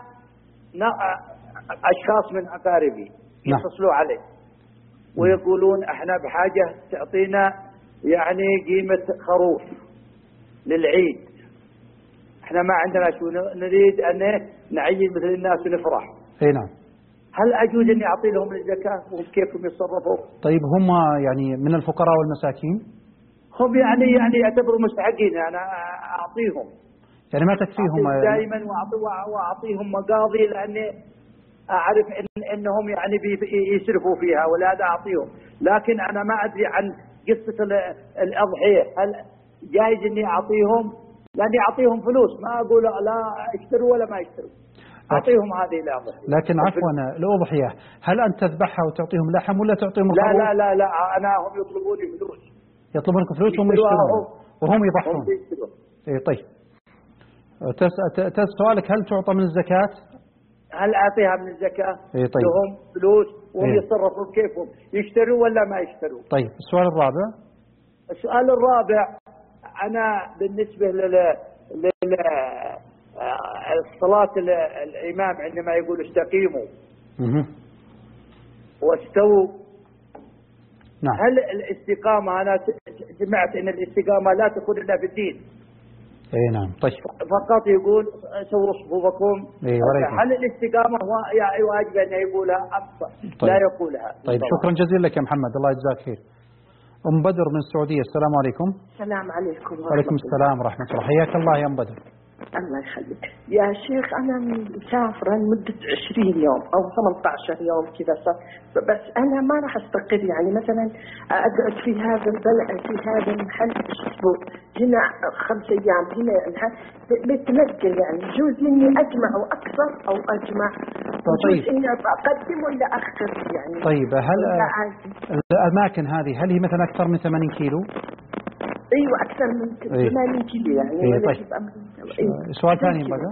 أشخاص من أقاربي يتصلوا علي ويقولون احنا بحاجة تعطينا يعني قيمة خروف للعيد، احنا ما عندنا شو نريد ان نعيد مثل الناس ونفرح. اي نعم. هل أجوز أني أعطي لهم الزكاة وكيفهم يتصرفوا؟ طيب هم يعني من الفقراء والمساكين؟ هم يعني يعني يعتبروا مستحقين، أنا أعطيهم يعني ما تكفيهم دائما وأعطيهم مقاضي لأني أعرف إن إنهم يعني يسرفوا فيها ولا أعطيهم، لكن أنا ما أدري عن قصة الأضحية، هل جائز إني أعطيهم؟ لأني أعطيهم فلوس، ما أقول لا اشتروا ولا ما يشتروا، أعطيهم هذه الأضحية. لكن عفوا الأضحية هل أنت تذبحها وتعطيهم لحم ولا تعطيهم لا خروف؟ لا لا لا أنا هم يطلبوني فلوس. يطلبونك فلوس وهم يشترون وهم يضحون. إيه طيب. تس سؤالك هل تعطى من الزكاة؟ هل أعطيها من الزكاة؟ إيه طيب. لهم فلوس وهم إيه. يتصرفوا كيفهم، يشتروا ولا ما يشتروا؟ طيب السؤال الرابع. السؤال الرابع أنا بالنسبة لل لل الصلاة الإمام عندما يقول استقيموا مه. واستووا، نعم. هل الاستقامة أنا سمعت أن الاستقامة لا تكون إلا في الدين؟ اي نعم. طيب فقط يقول سووا صفوفكم. اي هل الاستقامة هو واجب أن يقولها أم طيب. لا يقولها؟ طيب طبعا. شكرا جزيلا لك يا محمد، الله يجزاك خير. أم بدر من السعودية، السلام عليكم. السلام عليكم. وعليكم السلام ورحمة الله، حياك الله يا أم بدر. الله يخليك يا شيخ، أنا مسافرة لمدة عشرين يوم أو ثمانية عشر يوم كذا، بس أنا ما راح أستقر، يعني مثلا أقعد في هذا البلد في هذا المحل أسبوع، هنا خمس أيام، هنا بتنقل، يعني يجوز مني أجمع أكثر أو أجمع، يجوز إني أقدم ولا أخر يعني. طيب هل الأماكن هذه هل هي مثلا أكثر من ثمانين كيلو؟ ايوه اكثر من ثمانين كيلو يعني. إيه طيب. أيوة. سؤال ثاني بقى.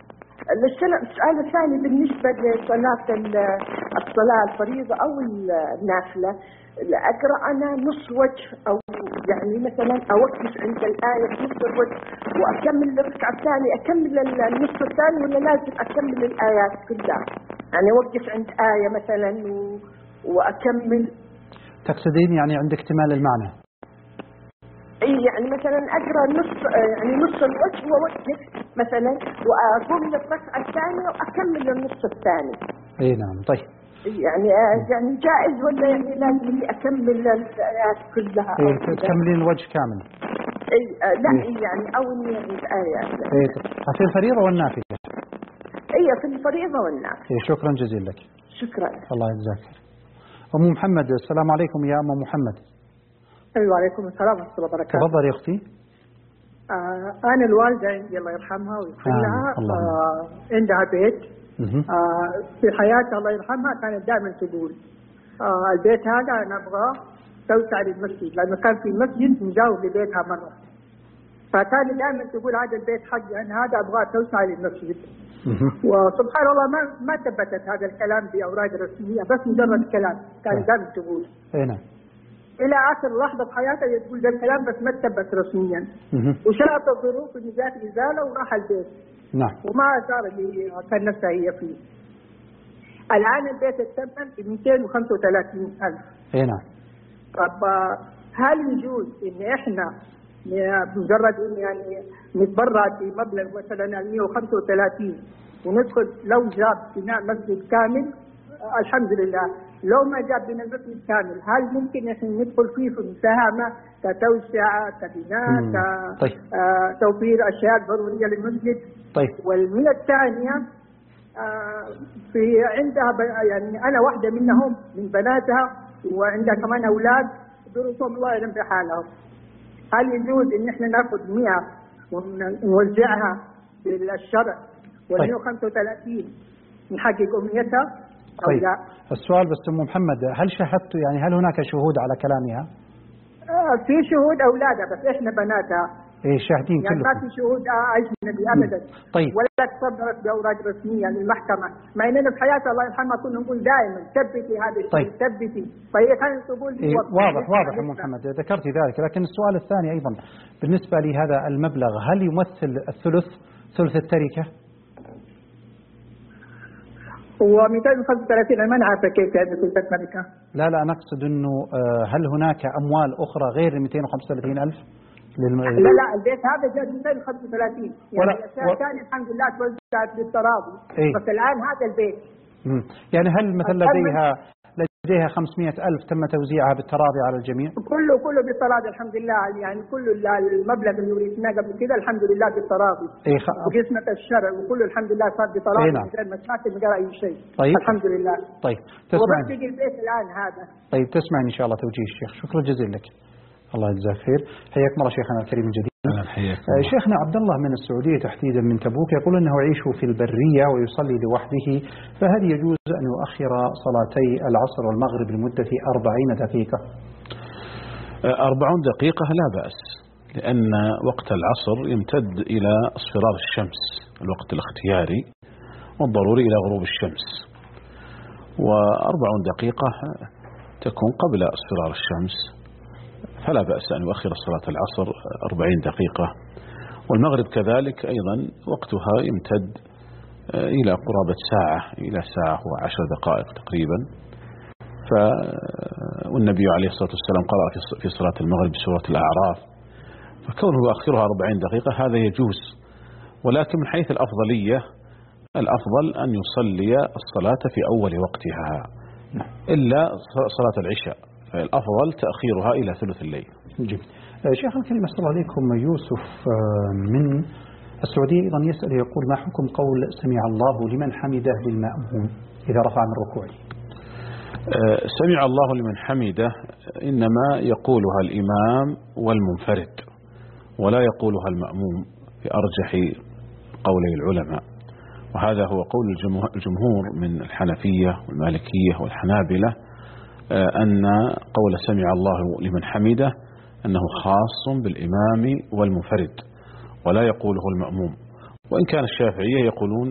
السؤال الثاني بالنسبه لصلاه الصلاه الفريضه او النافله، اقرا انا نص وجه او يعني مثلا اوقف عند الايه نص الوجه واكمل الركعه الثانيه، اكمل النص الثاني ولا لازم اكمل الايات كلها؟ يعني اوقف عند ايه مثلا و... واكمل. تقصدين يعني عند اكتمال المعنى؟ اي يعني مثلا اقرا نص يعني نص الوجه واوقف مثلا واقوم للركعه الثانيه واكمل النص الثاني. اي نعم. طيب يعني يعني جائز ولا يعني لازم اكمل الايات كلها؟ اي تكملين الوجه كامل. اي لا إيه؟ يعني او اني الايات. اي في الفريضه والنافله. اي في الفريضه والنافله. اي شكرا جزيلا لك. شكرا. الله يجزاك. ام محمد، السلام عليكم يا ام محمد. ايوه وعليكم السلام ورحمه الله وبركاته. تفضلي يا اختي. آه انا الوالده عندي الله يرحمها ويغفر لها، آه عندها بيت آه في حياتها الله يرحمها كانت دائما تقول آه البيت هذا انا ابغاه توسع للمسجد، لانه كان في مسجد مجاور لبيتها مره، فكانت دائما تقول هذا البيت حقي انا هذا ابغاه توسع للمسجد. وسبحان الله ما ما ثبتت هذا الكلام باوراق رسميه، بس مجرد كلام كانت دائما تقول. اي نعم. الى اخر لحظه في حياتها تقول ذا الكلام بس ما تثبت رسميا. وشاءت الظروف ان جات ازاله وراح البيت. نعم. وما صار اللي كان نفسها هي فيه. الان البيت الثمن ب مئتين وخمسة وثلاثين ألف. اي نعم. طب هل يجوز ان احنا مجرد ان يعني نتبرع بمبلغ مثلا مئة وخمسة وثلاثين وندخل لو جاب بناء مسجد كامل الحمد لله، لو ما جاب من المسجد كامل هل ممكن احنا ندخل فيه في مساهمه كتوسعه كبناء كتوفير آه اشياء ضروريه للمسجد؟ طيب. والمئة الثانيه آه في عندها يعني انا واحده منهم من بناتها وعندها كمان اولاد ظروفهم الله يعلم بحالهم، هل يجوز ان احنا ناخذ مئة ونوزعها بالشرع وال مئة وخمسة وثلاثين نحقق امنيتها؟ طيب لا. السؤال بس ام محمد، هل شاهدت يعني هل هناك شهود على كلامها؟ آه في شهود اولادها بس احنا بناتها. ايه شاهدين يعني كلكم؟ ما في شهود اجنبي ابدا. طيب. ولا تصدرت باوراق رسميه للمحكمه، مع اننا في حياتها الله يرحمها كنا نقول دائما ثبتي هذا الشيء. طيب. ثبتي، فهي كانت تقول إيه واضح واضح ام محمد ذكرتي ذلك، لكن السؤال الثاني ايضا بالنسبه لهذا المبلغ هل يمثل الثلث ثلث التركه؟ هو مئتين وخمسة وثلاثين انا ما عارفه كيف يعني ثلث التركه. لا لا انا اقصد انه هل هناك اموال اخرى غير مئتين وخمسة وثلاثين ألف؟ للم... لا لا البيت هذا جاء مئتين وخمسة وثلاثين يعني الاشياء الثانيه الحمد لله توزعت بالتراضي. إيه؟ بس الان هذا البيت يعني هل مثلا لديها لديها خمسمائة ألف تم توزيعها بالتراضي على الجميع؟ كله كله بالتراضي الحمد لله، يعني كل المبلغ اللي ورثناه قبل كده الحمد لله بالتراضي. إيه خ... وقسمة الشرع وكله الحمد لله صار بتراضي من غير مشاكل من غير أي شيء. طيب. الحمد لله. طيب تسمعني. وبتجي البيت الآن هذا. طيب تسمعني إن شاء الله توجيه الشيخ. شكرا جزيلا لك. الله يجزاك خير. حياك الله شيخنا الكريم الجديد. آه شيخنا عبد الله من السعودية تحديدا من تبوك يقول أنه يعيش في البرية ويصلي لوحده، فهل يجوز أن يؤخر صلاتي العصر والمغرب لمدة أربعين دقيقة؟ أربعون دقيقة لا بأس، لأن وقت العصر يمتد إلى اصفرار الشمس الوقت الاختياري، والضروري إلى غروب الشمس، وأربعون دقيقة تكون قبل اصفرار الشمس، فلا بأس أن يؤخر صلاة العصر أربعين دقيقة. والمغرب كذلك أيضا وقتها يمتد إلى قرابة ساعة إلى ساعة وعشر دقائق تقريبا. ف والنبي عليه الصلاة والسلام قرأ في صلاة المغرب بسورة الأعراف، فكونه يؤخرها أربعين دقيقة هذا يجوز، ولكن من حيث الأفضلية الأفضل أن يصلي الصلاة في أول وقتها إلا صلاة العشاء، الأفضل تأخيرها إلى ثلث الليل. جميل. شيخ الكريم أسأل عليكم يوسف من السعودية أيضا يسأل يقول ما حكم قول سمع الله لمن حمده للمأمون إذا رفع من ركوعه؟ سمع الله لمن حمده إنما يقولها الإمام والمنفرد، ولا يقولها المأموم في أرجح قولي العلماء، وهذا هو قول الجمهور من الحنفية والمالكية والحنابلة، أن قول سمع الله لمن حمده أنه خاص بالإمام والمنفرد ولا يقوله المأموم، وإن كان الشافعية يقولون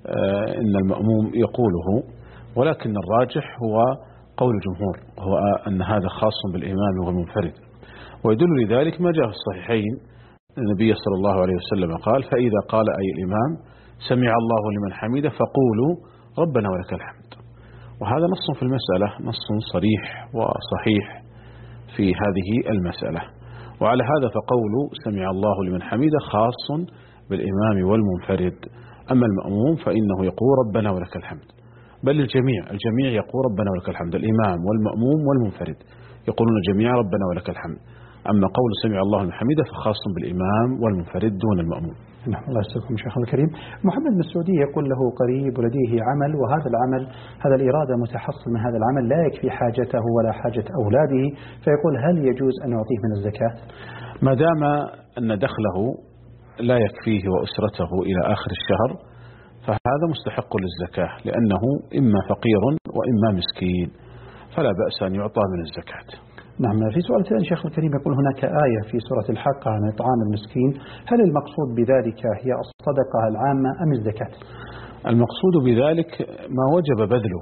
إن المأموم يقوله، ولكن الراجح هو قول الجمهور، هو أن هذا خاص بالإمام والمنفرد. ويدل لذلك ما جاء في الصحيحين النبي صلى الله عليه وسلم قال فإذا قال أي الإمام سمع الله لمن حمده فقولوا ربنا ولك الحمد. وهذا نص في المسألة، نص صريح وصحيح في هذه المسألة. وعلى هذا فقول سمع الله لمن حمده خاص بالإمام والمنفرد، أما المأموم فإنه يقول ربنا ولك الحمد، بل الجميع الجميع يقول ربنا ولك الحمد، الإمام والمأموم والمنفرد يقولون جميعا ربنا ولك الحمد. أما قول سمع الله لمن حمده فخاص بالإمام والمنفرد دون المأموم. نعم الله يسلمكم شيخ الكريم. محمد من السعودية يقول له قريب ولديه عمل، وهذا العمل هذا الإرادة متحصل من هذا العمل لا يكفي حاجته ولا حاجة أولاده، فيقول هل يجوز أن يعطيه من الزكاة؟ ما دام أن دخله لا يكفيه وأسرته إلى آخر الشهر فهذا مستحق للزكاة، لأنه إما فقير وإما مسكين، فلا بأس أن يعطى من الزكاة. نعم. في سؤال ثاني شيخ الكريم يقول هناك آية في سورة الحق عن إطعام المسكين، هل المقصود بذلك هي الصدقة العامة أم الزكاة؟ المقصود بذلك ما وجب بذله،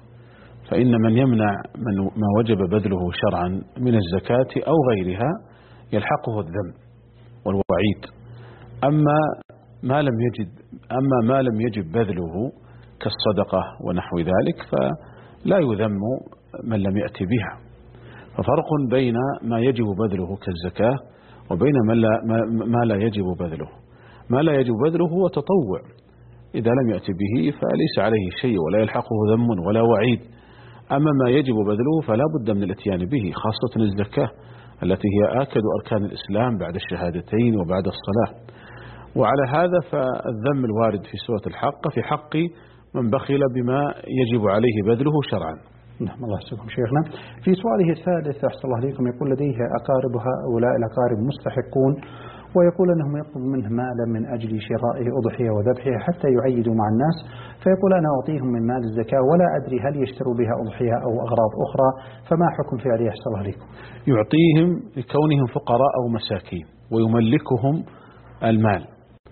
فإن من يمنع من ما وجب بذله شرعا من الزكاة أو غيرها يلحقه الذم والوعيد. أما ما لم يجد أما ما لم يجب بذله كالصدقة ونحو ذلك فلا يذم من لم يأتي بها. ففرق بين ما يجب بذله كالزكاة وبين ما لا, ما لا يجب بذله. ما لا يجب بذله هو تطوع، إذا لم يأتي به فليس عليه شيء ولا يلحقه ذم ولا وعيد. أما ما يجب بذله فلا بد من الاتيان به، خاصة الزكاة التي هي آكد أركان الإسلام بعد الشهادتين وبعد الصلاة. وعلى هذا فالذم الوارد في سورة الحق في حق من بخل بما يجب عليه بذله شرعا. نعم الله يسلمكم شيخنا. في سؤاله الثالث أحسن الله عليكم يقول لديه أقارب، هؤلاء الأقارب مستحقون، ويقول أنهم يطلب منه مالا من أجل شراء أضحية وذبحها حتى يعيدوا مع الناس، فيقول أنا أعطيهم من مال الزكاة ولا أدري هل يشتروا بها أضحية أو أغراض أخرى، فما حكم فعله أحسن الله عليكم؟ يعطيهم لكونهم فقراء أو مساكين ويملكهم المال،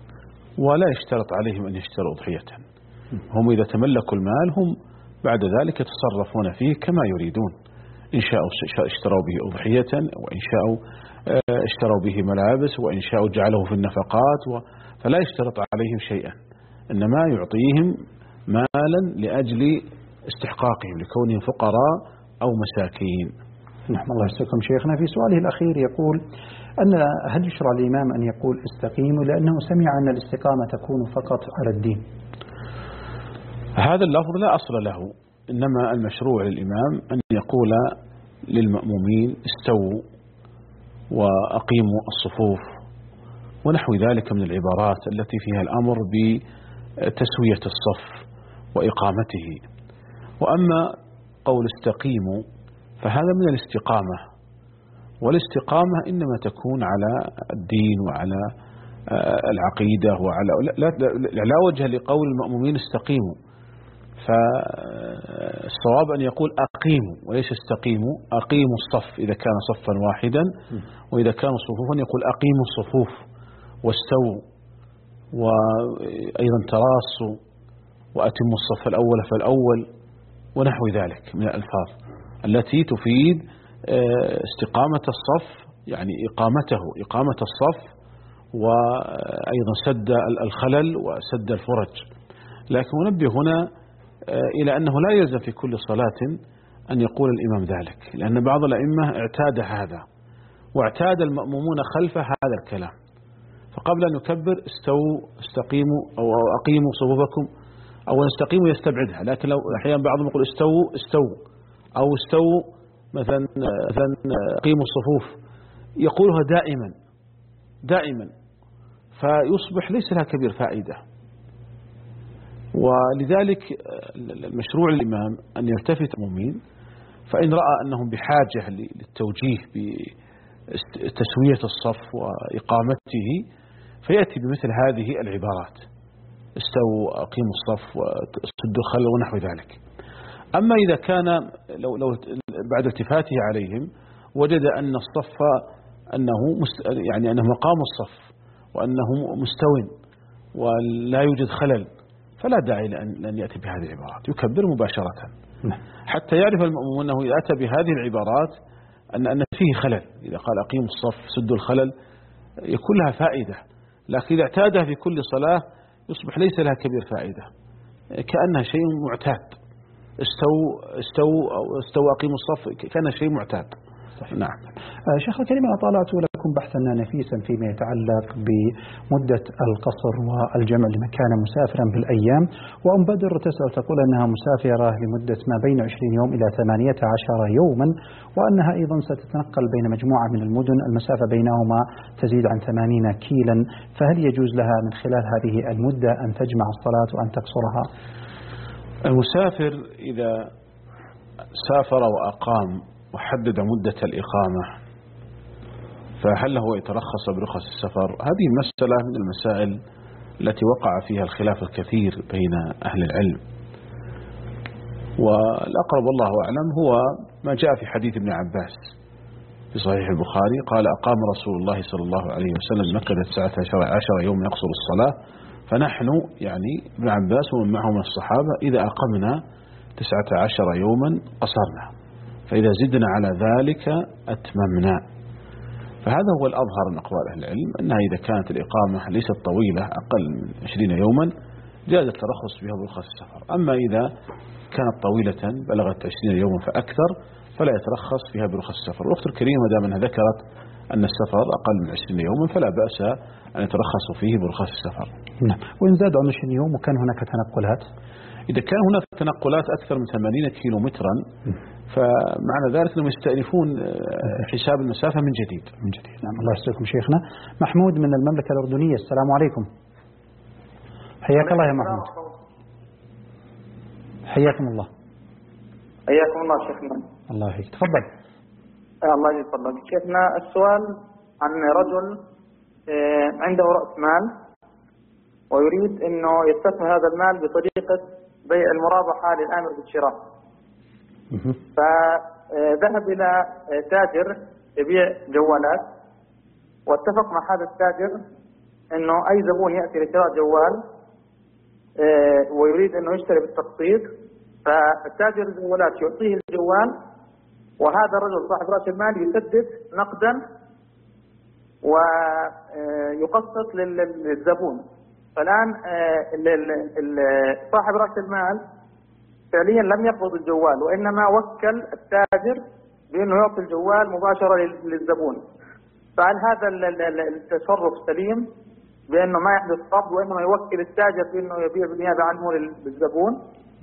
ولا يشترط عليهم أن يشتروا أضحية. هم إذا تملكوا المال هم بعد ذلك يتصرفون فيه كما يريدون، إن شاءوا اشتروا به أضحية، وإن شاءوا اشتروا به ملابس، وإن شاءوا جعله في النفقات، فلا يشترط عليهم شيئا، إنما يعطيهم مالا لأجل استحقاقهم لكونهم فقراء أو مساكين. نعم الله يسلمكم شيخنا. في سؤاله الأخير يقول أن هل يشرع الإمام أن يقول استقيموا لأنه سمع أن الاستقامة تكون فقط على الدين؟ هذا اللفظ لا أصل له، إنما المشروع للإمام أن يقول للمأمومين استووا وأقيموا الصفوف ونحو ذلك من العبارات التي فيها الأمر بتسوية الصف وإقامته. وأما قول استقيموا فهذا من الاستقامة، والاستقامة إنما تكون على الدين وعلى العقيدة وعلى لا, لا, لا وجه لقول المأمومين استقيموا، فالصواب أن يقول أقيموا وليس استقيموا. أقيموا الصف إذا كان صفا واحدا، وإذا كانوا صفوفا يقول أقيموا الصفوف واستووا، وأيضا تراصوا وأتموا الصف الأول فالأول ونحو ذلك من الألفاظ التي تفيد استقامة الصف، يعني إقامته إقامة الصف، وأيضا سد الخلل وسد الفرج. لكن ننبه هنا إلى أنه لا يلزم في كل صلاة أن يقول الإمام ذلك، لأن بعض الأئمة اعتاد هذا، واعتاد المأمومون خلف هذا الكلام، فقبل أن يكبر استووا استقيموا أو أقيموا صفوفكم، أو استقيموا يستبعدها. لكن لو أحيانا بعضهم يقول استووا استووا أو استووا مثلا مثلا أقيموا الصفوف، يقولها دائما دائما، فيصبح ليس لها كبير فائدة. ولذلك المشروع للإمام أن يلتفت المؤمنين، فإن رأى أنهم بحاجة للتوجيه بتسوية الصف وإقامته فيأتي بمثل هذه العبارات: استووا أقيموا الصف وسدوا الخلل ونحو ذلك. أما إذا كان لو, لو بعد التفاته عليهم وجد أن الصف أنه يعني أنه مقام الصف وأنه مستو ولا يوجد خلل، فلا داعي لأن يأتي بهذه العبارات، يكبر مباشرة حتى يعرف المأموم أنه إذا أتى بهذه العبارات أن أن فيه خلل. إذا قال أقيموا الصف سدوا الخلل يكون لها فائدة، لكن إذا اعتادها في كل صلاة يصبح ليس لها كبير فائدة، كأنها شيء معتاد. استووا استووا أو استووا أقيموا الصف كان شيء معتاد. نعم. آه شيخ الكريم، أنا طالعت لكم بحثا نفيسا فيما يتعلق بمدة القصر والجمع لمن كان مسافرا بالأيام، وأم بدر تسأل تقول أنها مسافرة لمدة ما بين عشرين يوم إلى ثمانية عشر يوما، وأنها أيضا ستتنقل بين مجموعة من المدن المسافة بينهما تزيد عن ثمانين كيلا، فهل يجوز لها من خلال هذه المدة أن تجمع الصلاة وأن تقصرها؟ المسافر إذا سافر وأقام وحدد مدة الإقامة فهل هو يترخص برخص السفر؟ هذه مسألة من المسائل التي وقع فيها الخلاف الكثير بين أهل العلم، والأقرب والله أعلم هو ما جاء في حديث ابن عباس في صحيح البخاري قال: أقام رسول الله صلى الله عليه وسلم مكة تسعة عشر يوم يقصر الصلاة، فنحن يعني ابن عباس ومن معه من الصحابة إذا أقمنا تسعة عشر يوما قصرنا، فإذا زدنا على ذلك أتممنا. فهذا هو الأظهر من أقوال أهل العلم، أنها إذا كانت الإقامة ليست طويلة أقل من عشرين يوما جاز الترخص بها برخص السفر. أما إذا كانت طويلة بلغت عشرين يوما فأكثر فلا يترخص فيها برخص السفر. الأخت الكريمة دام أنها ذكرت أن السفر أقل من عشرين يوما فلا بأس أن يترخص فيه برخص السفر. نعم. وإن زاد عن عشرين يوم وكان هناك تنقلات، إذا كان هناك تنقلات أكثر من ثمانين كيلو مترا فمعنى ذلك أنهم يستأنفون حساب المسافة من جديد. من جديد. نعم. الله يسلمكم شيخنا. محمود من المملكة الأردنية، السلام عليكم. حياك الله يا محمود. حياكم الله. حياكم الله شيخنا. الله يحييك، تفضل. الله يتفضل شيخنا. السؤال عن رجل عنده رأس مال ويريد أنه يستثمر هذا المال بطريقة بيع المرابحة للآمر بالشراء، فذهب إلى تاجر يبيع جوالات واتفق مع هذا التاجر أنه أي زبون يأتي لشراء جوال ويريد أنه يشتري بالتقسيط، فالتاجر الجوالات يعطيه الجوال وهذا الرجل صاحب رأس المال يسدد نقدا ويقسط للزبون. فالآن صاحب رأس المال فعليا لم يقبض الجوال وإنما وكل التاجر بأنه يعطي الجوال مباشرة للزبون، فهل هذا التصرف سليم بأنه ما يحدث قبض وإنما يوكل التاجر بأنه يبيع بالنيابة عنه للزبون؟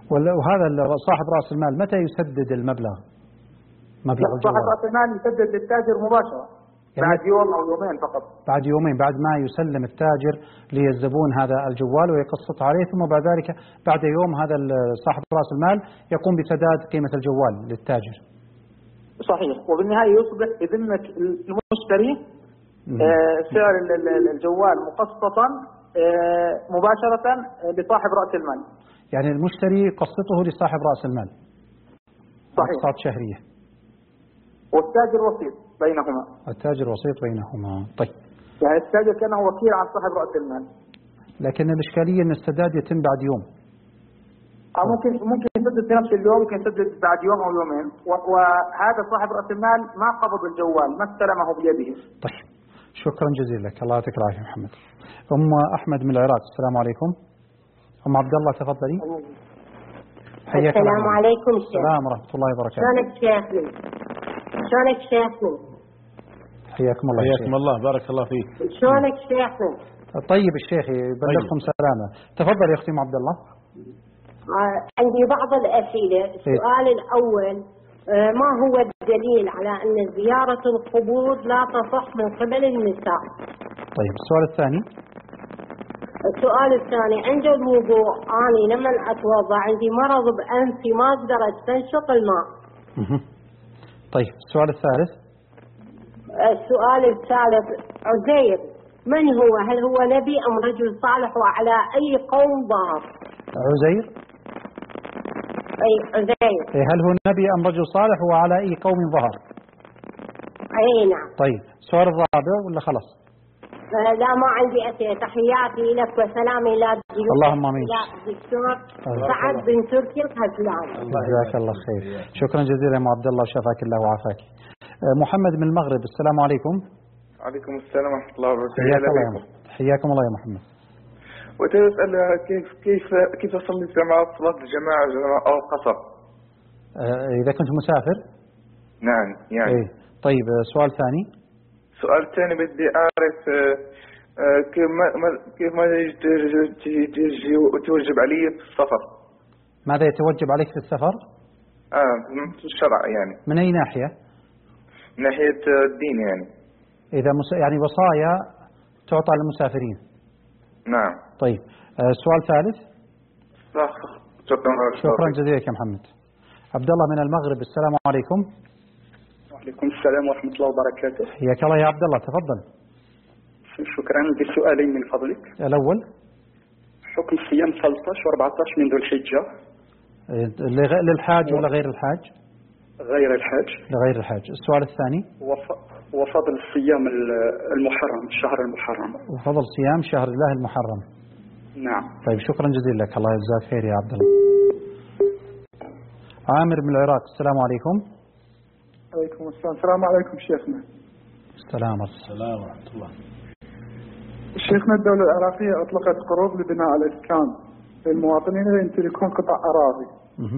وهذا صاحب رأس المال متى يسدد المبلغ؟ مبلغ الجوال صاحب رأس المال يسدد للتاجر مباشرة يعني بعد يوم أو يومين فقط. بعد يومين بعد ما يسلم التاجر للزبون هذا الجوال ويقسط عليه، ثم بعد ذلك بعد يوم هذا صاحب رأس المال يقوم بسداد قيمة الجوال للتاجر. صحيح، وبالنهاية يصبح بذمة المشتري آه سعر الجوال مقسطا آه مباشرة لصاحب رأس المال. يعني المشتري يقسطه لصاحب رأس المال. صحيح. أقساط شهرية. والتاجر وسيط بينهما. التاجر وسيط بينهما. طيب. يعني التاجر كأنه وكيل عن صاحب رأس المال. لكن الإشكالية أن السداد يتم بعد يوم. أو ممكن ممكن يسدد في نفس اليوم، ممكن يسدد بعد يوم أو يومين، وهذا صاحب رأس المال ما قبض الجوال، ما استلمه بيده. طيب. شكرا جزيلا لك، الله يعطيك العافية محمد. أم أحمد من العراق، السلام عليكم. أم عبد الله تفضلي. حياك الله. السلام عليكم شيخ. السلام ورحمة الله وبركاته. شلونك شيخنا؟ شلونك شيخنا؟ حياكم الله. حياكم الله، بارك الله فيك. شلونك شيخنا؟ طيب الشيخ يبلغكم سلامة. تفضل يا أختي أم عبد الله. آه عندي بعض الأسئلة. السؤال الأول، آه ما هو الدليل على أن زيارة القبور لا تصح من قبل النساء؟ طيب السؤال الثاني. السؤال الثاني، عند الوضوء أنا لما أتوضأ عندي مرض بأنفي ما أقدر أستنشق الماء. طيب السؤال الثالث. السؤال الثالث، عزير من هو؟ هل هو نبي أم رجل صالح وعلى أي قوم ظهر؟ عزير. أي عزير. هل هو نبي أم رجل صالح وعلى أي قوم ظهر؟ أي نعم. طيب السؤال الرابع ولا خلاص؟ لا ما عندي أسئلة. تحياتي لك وسلامي إلى اللهم آمين. الدكتور سعد بن تركي الخزلان. جزاك الله خير. شكرا جزيلا يا عبد الله، شفاك الله وعافاك. محمد من المغرب، السلام عليكم. عليكم السلام ورحمة الله وبركاته. حياك الله حياكم الله يا محمد. وتسأل كيف كيف كيف أصلي جماعة صلاة الجماعة أو القصر؟ إذا كنت مسافر. نعم يعني. إيه. طيب سؤال ثاني. سؤال ثاني بدي أعرف كيف ما كيف ماذا يتوجب علي في السفر؟ ماذا يتوجب عليك في السفر؟ آه في الشرع يعني. من أي ناحية؟ من ناحية الدين يعني. إذا مس... يعني وصايا تعطى للمسافرين. نعم. طيب السؤال الثالث. شكرا. شكرا جزيلا يا محمد. عبد الله من المغرب، السلام عليكم. وعليكم السلام ورحمة الله وبركاته. حياك الله يا عبد الله، تفضل. شكرا. عندي سؤالين من فضلك. الأول، حكم صيام ثلاثة عشر وأربعة عشر من ذو الحجة للحاج ولا غير الحاج؟ غير الحاج. لغير الحاج. السؤال الثاني، وفضل صيام المحرم، الشهر المحرم. وفضل صيام شهر الله المحرم. نعم. طيب شكرا جزيلا لك، الله يجزاك خير يا عبد الله. عامر من العراق، السلام عليكم. عليكم السلام. السلام عليكم شيخنا. السلام السلام ورحمة الله. شيخنا الدولة العراقية أطلقت قروض لبناء الإسكان للمواطنين اللي يمتلكون قطع أراضي.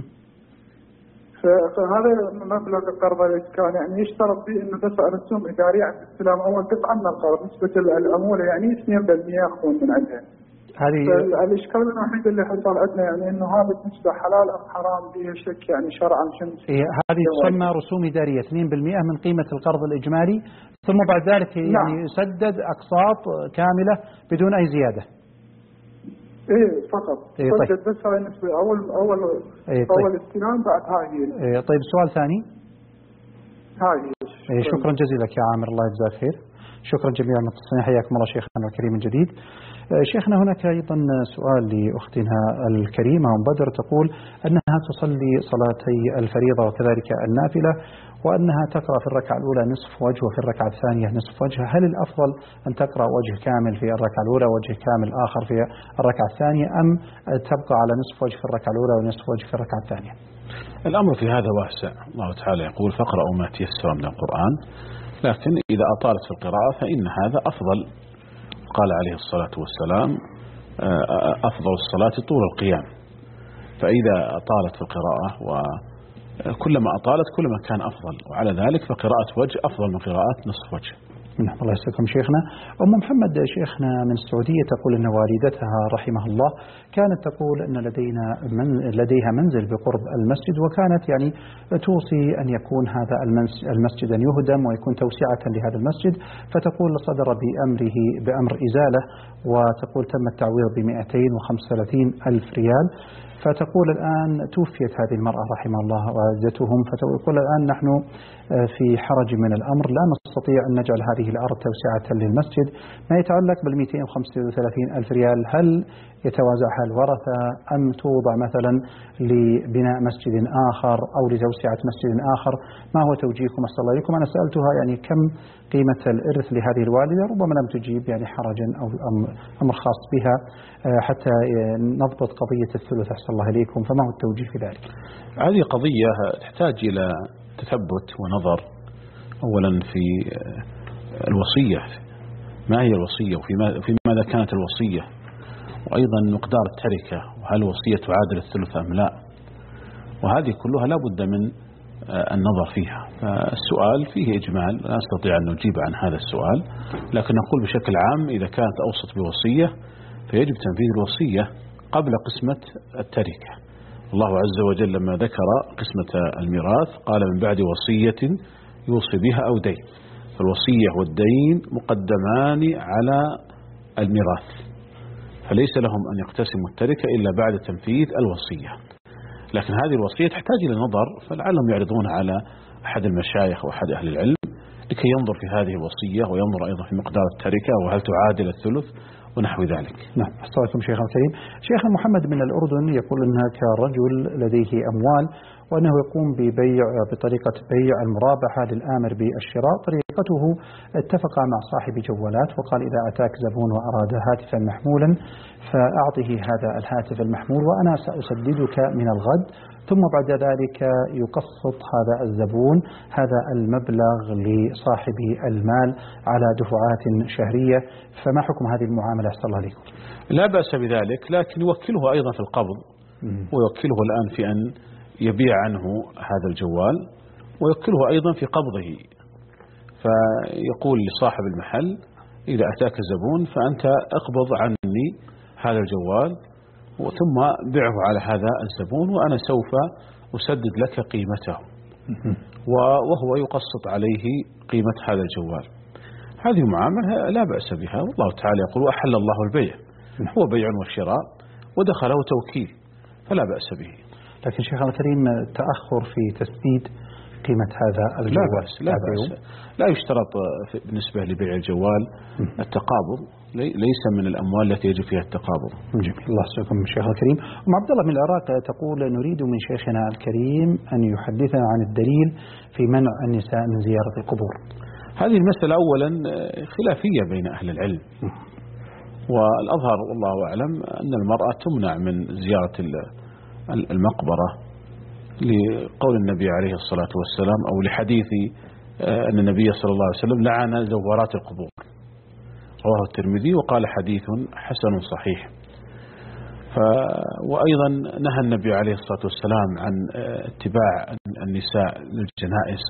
فهذا مبلغ قرض الإسكان يعني يشترط فيه إنه دفع رسوم إدارية عند استلام أول قطعة من القرض، نسبة العمولة يعني اثنين بالمئة يأخذون من عندها. هذه الإشكال الوحيد اللي حصل عندنا يعني إنه هذه النسبة حلال أم حرام فيها شك يعني شرعا شنو؟ إيه هذه تسمى رسوم إدارية اثنين بالمئة من قيمة القرض الإجمالي، ثم بعد ذلك يعني نعم. يسدد أقساط كاملة بدون أي زيادة. إيه فقط. إيه طيب. بس هاي النسبة أول أول إيه طيب. أول استلام بعد هاي. إيه طيب سؤال ثاني. هاي. إيه شكرا جزيلا لك يا عامر، الله يجزاك خير. شكرا جميعا المتصلين، حياكم الله شيخنا الكريم من جديد. شيخنا هناك أيضا سؤال لأختنا الكريمة أم بدر، تقول أنها تصلي صلاتي الفريضة وكذلك النافلة، وأنها تقرأ في الركعة الأولى نصف وجه وفي الركعة الثانية نصف وجه، هل الأفضل أن تقرأ وجه كامل في الركعة الأولى ووجه كامل آخر في الركعة الثانية، أم تبقى على نصف وجه في الركعة الأولى ونصف وجه في الركعة الثانية؟ الأمر في هذا واسع، الله تعالى يقول فاقرأوا ما تيسر من القرآن، لكن إذا أطالت في القراءة فإن هذا أفضل. قال عليه الصلاة والسلام أفضل الصلاة طول القيام، فإذا أطالت في القراءة وكلما أطالت كلما كان أفضل، وعلى ذلك فقراءة وجه أفضل من قراءة نصف وجه. نعم الله يسلمكم شيخنا. أم محمد شيخنا من السعودية تقول أن والدتها رحمها الله كانت تقول أن لدينا من لديها منزل بقرب المسجد، وكانت يعني توصي أن يكون هذا المسجد أن يهدم ويكون توسعة لهذا المسجد، فتقول صدر بأمره بأمر إزالة، وتقول تم التعويض بمئتين وخمسة وثلاثين ألف ريال. فتقول الآن توفيت هذه المرأة رحمه الله والدتهم، فتقول الآن نحن في حرج من الأمر، لا نستطيع أن نجعل هذه الأرض توسعة للمسجد. ما يتعلق بالمئتين وخمسة وثلاثين ألف ريال، هل يتوازعها الورثة أم توضع مثلا لبناء مسجد آخر أو لتوسعة مسجد آخر؟ ما هو توجيهكم؟ أسأل الله عليكم. أنا سألتها يعني كم قيمة الإرث لهذه الوالدة، ربما لم تجيب يعني حرجا أو أمر خاص بها حتى نضبط قضية الثلث. أحسن الله عليكم، فما هو التوجيه في ذلك؟ هذه قضية تحتاج إلى تثبت ونظر. أولا في الوصية، ما هي الوصية وفي ماذا كانت الوصية، وأيضا مقدار التركة، وهل الوصية تعادل الثلث أم لا، وهذه كلها لا بد من النظر فيها. فالسؤال فيه إجمال، لا نستطيع أن نجيب عن هذا السؤال، لكن نقول بشكل عام إذا كانت أوصت بوصية فيجب تنفيذ الوصية قبل قسمة التركة. الله عز وجل لما ذكر قسمة الميراث قال من بعد وصية يوصي بها أو دين، فالوصية والدين مقدمان على الميراث، فليس لهم أن يقتسموا التركة إلا بعد تنفيذ الوصية. لكن هذه الوصية تحتاج إلى نظر، فلعلهم يعرضون على أحد المشايخ وأحد أهل العلم لكي ينظر في هذه الوصية وينظر أيضا في مقدار التركة وهل تعادل الثلث ونحو ذلك. نعم. أستاذكم شيخنا الكريم. شيخنا محمد من الأردن يقول أنك رجل لديه أموال وأنه يقوم ببيع بطريقة بيع المرابحة للآمر بالشراء. طريقته اتفق مع صاحب جوالات وقال إذا أتاك زبون وأراد هاتفا محمولا فأعطه هذا الهاتف المحمول وأنا سأسددك من الغد، ثم بعد ذلك يقسط هذا الزبون هذا المبلغ لصاحب المال على دفعات شهرية. فما حكم هذه المعاملة؟ أحسن الله عليكم. لا بأس بذلك، لكن يوكله أيضا في القبض، ويوكله الآن في أن يبيع عنه هذا الجوال، ويوكله أيضا في قبضه، فيقول لصاحب المحل إذا أتاك زبون فأنت اقبض عني هذا الجوال ثم بيعه على هذا الزبون وأنا سوف أسدد لك قيمته، وهو يقسط عليه قيمة هذا الجوال. هذه معاملة لا بأس بها، والله تعالى يقول أحل الله البيع، هو بيع وشراء ودخله توكيل فلا بأس به. لكن شيخنا الكريم تأخر في تسديد قيمة هذا الجوال لا بأس, لا بأس. لا يشترط بالنسبة لبيع الجوال التقابض، ليس من الأموال التي يجب فيها التقابض. جميل. الله يسعدكم شيخ الكريم. أم عبد الله من العراق تقول نريد من شيخنا الكريم أن يحدثنا عن الدليل في منع النساء من زيارة القبور. هذه المسألة أولا خلافية بين أهل العلم، والأظهر والله أعلم أن المرأة تمنع من زيارة المقبرة لقول النبي عليه الصلاة والسلام أو لحديث أن النبي صلى الله عليه وسلم لعن زوارات القبور، رواه الترمذي وقال حديث حسن صحيح. ف وأيضا نهى النبي عليه الصلاة والسلام عن اتباع النساء للجنائز،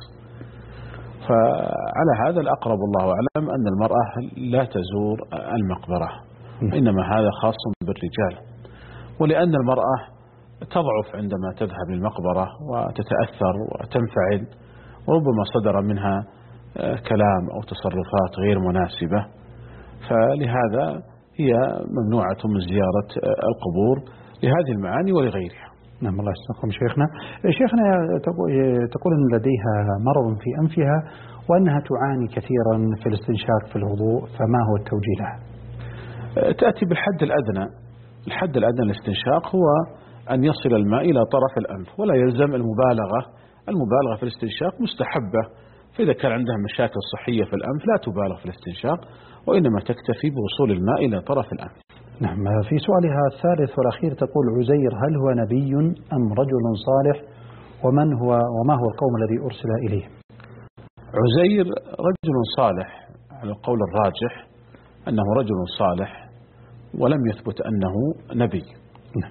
فعلى هذا الأقرب الله أعلم أن المرأة لا تزور المقبرة، إنما هذا خاص بالرجال، ولأن المرأة تضعف عندما تذهب للمقبرة وتتأثر وتنفعل، وربما صدر منها كلام أو تصرفات غير مناسبة، فلهذا هي ممنوعة من زيارة القبور لهذه المعاني ولغيرها. نعم الله يسلمكم شيخنا. شيخنا تقول أن لديها مرض في أنفها وأنها تعاني كثيرا في الاستنشاق في الوضوء، فما هو التوجيه لها؟ تأتي بالحد الأدنى. الحد الأدنى للاستنشاق هو أن يصل الماء إلى طرف الأنف، ولا يلزم المبالغة. المبالغة في الاستنشاق مستحبة، فإذا كان عندها مشاكل صحية في الأنف لا تبالغ في الاستنشاق، وإنما تكتفي بوصول الماء إلى طرف الأنف. نعم. في سؤالها الثالث والأخير تقول عزير هل هو نبي أم رجل صالح، ومن هو وما هو القوم الذي أرسل إليه؟ عزير رجل صالح على القول الراجح أنه رجل صالح، ولم يثبت أنه نبي. نعم.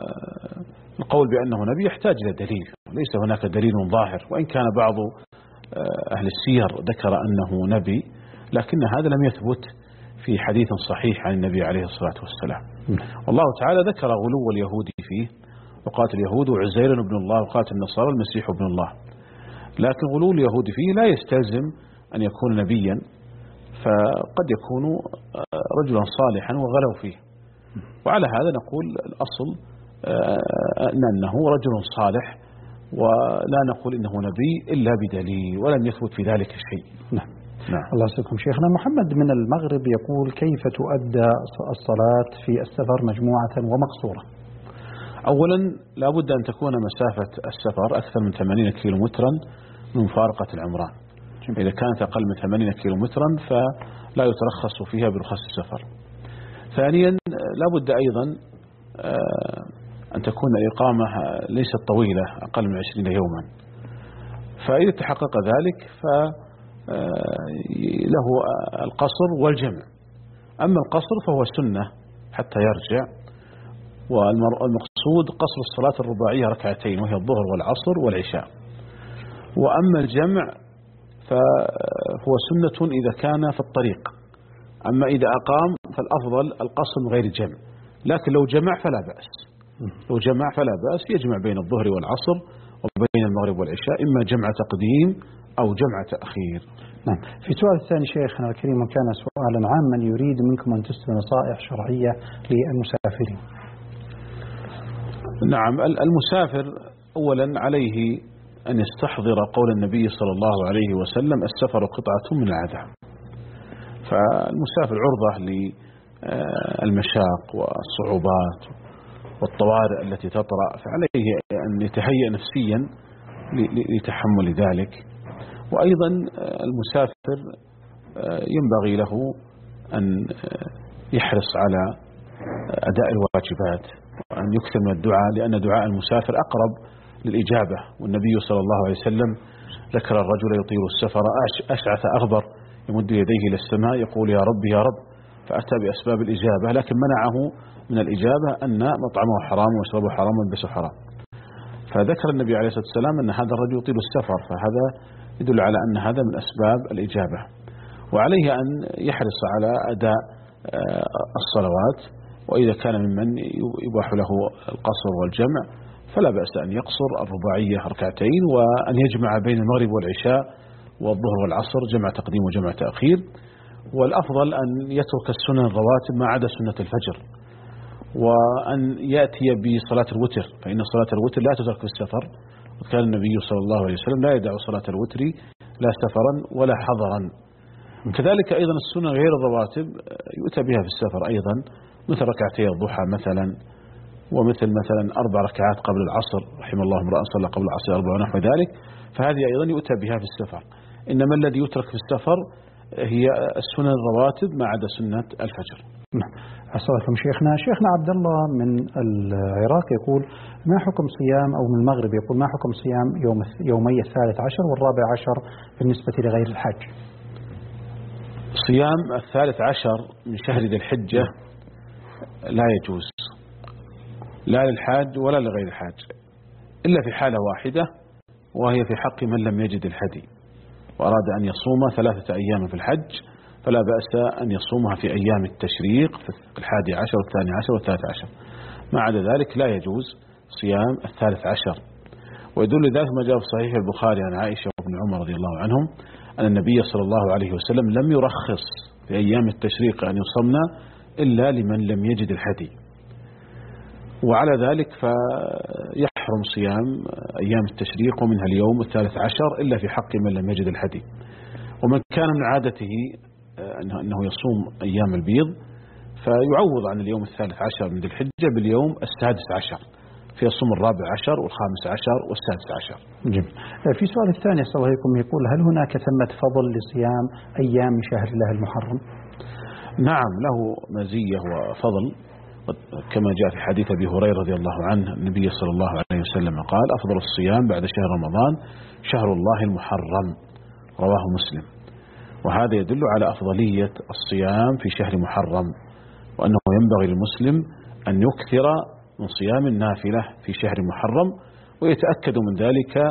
والقول بأنه نبي يحتاج إلى دليل، ليس هناك دليل ظاهر، وإن كان بعض أهل السير ذكر أنه نبي، لكن هذا لم يثبت في حديث صحيح عن النبي عليه الصلاة والسلام. والله تعالى ذكر غلو اليهود فيه، وقالت اليهود عزير ابن الله، وقالت النصارى المسيح ابن الله. لكن غلو اليهود فيه لا يستلزم أن يكون نبيا، فقد يكون رجلا صالحا وغلوا فيه. وعلى هذا نقول الأصل أنه رجل صالح، ولا نقول إنه نبي إلا بدليل، ولم يثبت في ذلك شيء. نعم. نعم. الله يسلمكم شيخنا. محمد من المغرب يقول: كيف تؤدى الصلاة في السفر مجموعة ومقصورة؟ أولا لا بد أن تكون مسافة السفر أكثر من ثمانين كيلومترا من مفارقة العمران. إذا كانت أقل من ثمانين كيلومترا فلا يترخص فيها برخص السفر. ثانيا لا بد أيضا أن تكون الإقامة ليست طويلة، أقل من عشرين يوما. فإذا تحقق ذلك فله القصر والجمع. أما القصر فهو سنة حتى يرجع، والمقصود قصر الصلاة الرباعية ركعتين، وهي الظهر والعصر والعشاء. وأما الجمع فهو سنة إذا كان في الطريق، أما إذا أقام فالأفضل القصر من غير الجمع. لكن لو جمع فلا بأس، لو جمع فلا بأس، يجمع بين الظهر والعصر وبين المغرب والعشاء، إما جمع تقديم أو جمع تأخير. نعم. في سؤال الثاني شيخنا الكريم، وكان سؤالا عاما يريد منكم أن تسلم نصائح شرعية للمسافرين. نعم. المسافر أولا عليه أن يستحضر قول النبي صلى الله عليه وسلم: السفر قطعة من العذاب. فالمسافر عرضة للمشاق والصعوبات والطوارئ التي تطرأ، فعليه أن يتهيأ نفسيا لتحمل ذلك. وأيضا المسافر ينبغي له أن يحرص على أداء الواجبات، وأن يكثر من الدعاء، لأن دعاء المسافر أقرب للإجابة. والنبي صلى الله عليه وسلم ذكر الرجل يطيل السفر أشعث أغبر يمد يديه إلى السماء يقول: يا رب يا رب، فأتى بأسباب الإجابة، لكن منعه من الإجابة أن مطعمه حرام ويشربه حرام ويلبسه حرام. فذكر النبي عليه الصلاة والسلام أن هذا الرجل يطيل السفر، فهذا يدل على أن هذا من أسباب الإجابة. وعليه أن يحرص على أداء الصلوات، وإذا كان ممن يباح له القصر والجمع فلا بأس أن يقصر الرباعية ركعتين، وأن يجمع بين المغرب والعشاء والظهر والعصر جمع تقديم وجمع تأخير. والأفضل أن يترك السنن الرواتب ما عدا سنة الفجر، وأن يأتي بصلاة الوتر، فإن صلاة الوتر لا تترك في السفر. وكان النبي صلى الله عليه وسلم لا يدع صلاة الوتر لا سفرا ولا حضرا. كذلك أيضا السنة غير الرواتب يؤتى بها في السفر أيضا، مثل ركعتي الضحى مثلا، ومثل مثلا أربع ركعات قبل العصر، رحم الله امرأ صلى قبل العصر أربع ونحو ذلك، فهذه أيضا يؤتى بها في السفر. إنما الذي يترك في السفر هي السنن الرواتب ما عدا سنة الفجر. نعم. أسألكم شيخنا. شيخنا عبد الله من العراق يقول: ما حكم صيام، أو من المغرب يقول: ما حكم صيام يوم يومي الثالث عشر والرابع عشر بالنسبة لغير الحج؟ صيام الثالث عشر من شهر ذي الحجة لا يجوز، لا للحاج ولا لغير الحاج، إلا في حالة واحدة، وهي في حق من لم يجد الهدي وأراد أن يصوم ثلاثة أيام في الحج، فلا بأس أن يصومها في أيام التشريق في الحادي عشر والثاني عشر والثالث عشر. ما عدا ذلك لا يجوز صيام الثالث عشر. ويدل ذلك ما جاء في صحيح البخاري عن عائشة وابن عمر رضي الله عنهم أن النبي صلى الله عليه وسلم لم يرخص في أيام التشريق أن يصمنا إلا لمن لم يجد الهدي. وعلى ذلك فيحرم صيام أيام التشريق ومنها اليوم الثالث عشر إلا في حق من لم يجد الهدي. ومن كان من عادته أنه يصوم أيام البيض فيعوض عن اليوم الثالث عشر من ذي الحجة باليوم السادس عشر، فيصوم الرابع عشر والخامس عشر والسادس عشر. جميل. في سؤال الثاني صلى الله عليكم يقول: هل هناك ثمة فضل لصيام أيام شهر الله المحرم؟ نعم، له مزية وفضل، كما جاء في حديث أبي هريرة رضي الله عنه النبي صلى الله عليه وسلم قال: أفضل الصيام بعد شهر رمضان شهر الله المحرم، رواه مسلم. وهذا يدل على أفضلية الصيام في شهر محرم، وأنه ينبغي للمسلم أن يكثر من صيام النافلة في شهر محرم، ويتأكد من ذلك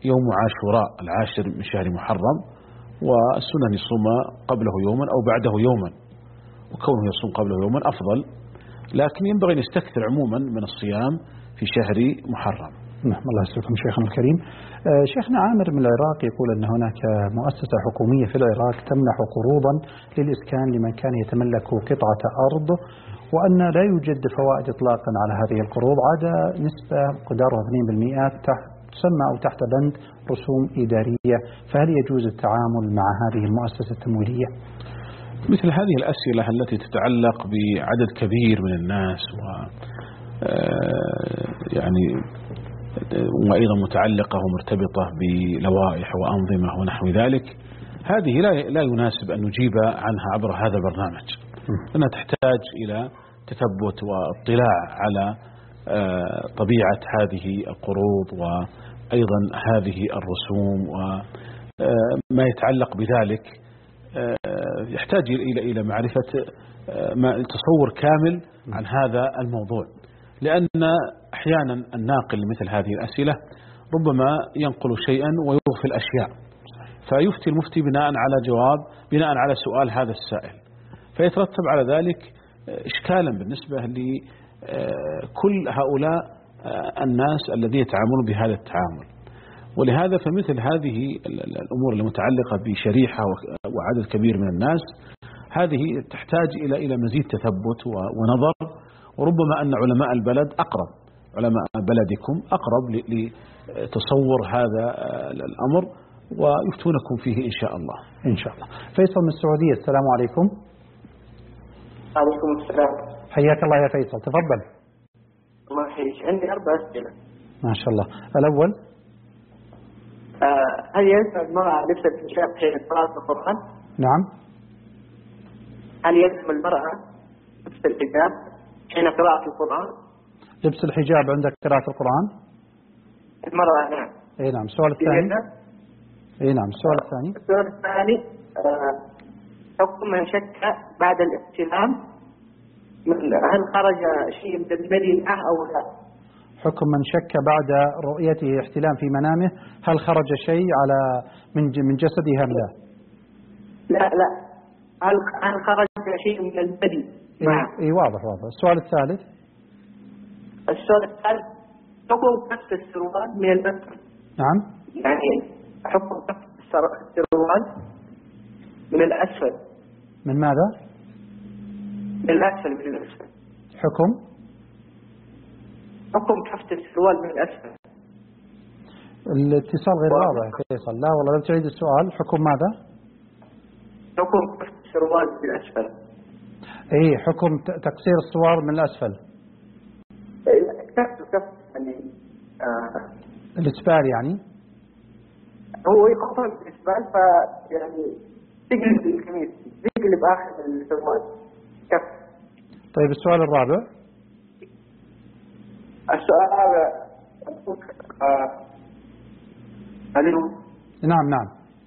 يوم عاشوراء العاشر من شهر محرم، والسنة أن يصوم قبله يوما أو بعده يوما، وكونه يصوم قبله يوما أفضل، لكن ينبغي أن يستكثر عموما من الصيام في شهر محرم. نعم، الله يسلمكم شيخنا الكريم. آه شيخنا عامر من العراق يقول أن هناك مؤسسة حكومية في العراق تمنح قروضا للإسكان لمن كان يتملك قطعة أرض، وأن لا يوجد فوائد إطلاقا على هذه القروض، عدا نسبة مقدارها اثنين بالمئة تسمى أو تحت بند رسوم إدارية، فهل يجوز التعامل مع هذه المؤسسة التمويلية؟ مثل هذه الأسئلة التي تتعلق بعدد كبير من الناس و يعني وأيضا متعلقة ومرتبطة بلوائح وأنظمة ونحو ذلك، هذه لا لا يناسب أن نجيب عنها عبر هذا البرنامج، لأنها تحتاج إلى تثبت واطلاع على طبيعة هذه القروض وأيضا هذه الرسوم وما يتعلق بذلك، يحتاج إلى إلى معرفة تصور كامل عن هذا الموضوع، لأن أحيانا الناقل لمثل هذه الأسئلة ربما ينقل شيئا ويغفل أشياء، فيفتي المفتي بناء على جواب بناء على سؤال هذا السائل، فيترتب على ذلك إشكالا بالنسبة لكل هؤلاء الناس الذين يتعاملون بهذا التعامل. ولهذا فمثل هذه الأمور المتعلقة بشريحة وعدد كبير من الناس، هذه تحتاج إلى إلى مزيد تثبت ونظر، وربما أن علماء البلد أقرب، علماء بلدكم أقرب لتصور هذا الأمر ويفتونكم فيه إن شاء الله. إن شاء الله. فيصل من السعودية، السلام عليكم. عليكم السلام. حياك الله يا فيصل، تفضل. الله يحييك. عندي أربع أسئلة. ما شاء الله. الأول، آه هل يلزم المرأة لبس الحجاب حين قراءة القرآن؟ نعم. هل يلزم المرأة لبس الحجاب حين قراءة القرآن؟ لبس الحجاب عند قراءة القرآن؟ المرأة نعم. اي نعم. السؤال الثاني. اي نعم. السؤال الثاني. السؤال الثاني آه حكم من شك بعد الاحتلام، هل خرج شيء من المدينة أو لا؟ حكم من شك بعد رؤيته احتلام في منامه، هل خرج شيء على من من جسده أم لا؟ لا لا، هل هل خرج شيء من البدي؟ نعم. اي واضح واضح. السؤال الثالث. السؤال الثالث حكم كف السروال من المسجد. نعم. يعني حكم كف السروال من الأسفل. من ماذا؟ من الأسفل من الأسفل. حكم حكم كفت السروال من الأسفل. الاتصال غير واضح يا فيصل. لا والله، لو تعيد السؤال. حكم ماذا؟ حكم كفت السروال من الأسفل. اي حكم تقصير السوار من الأسفل. كفت كفت يعني آه الإسبال يعني. هو يقطع الإسبال فيعني تقلب القميص، تقلب آخر السروال كفت. طيب السؤال الرابع. السؤال هذا آه ألو. نعم نعم.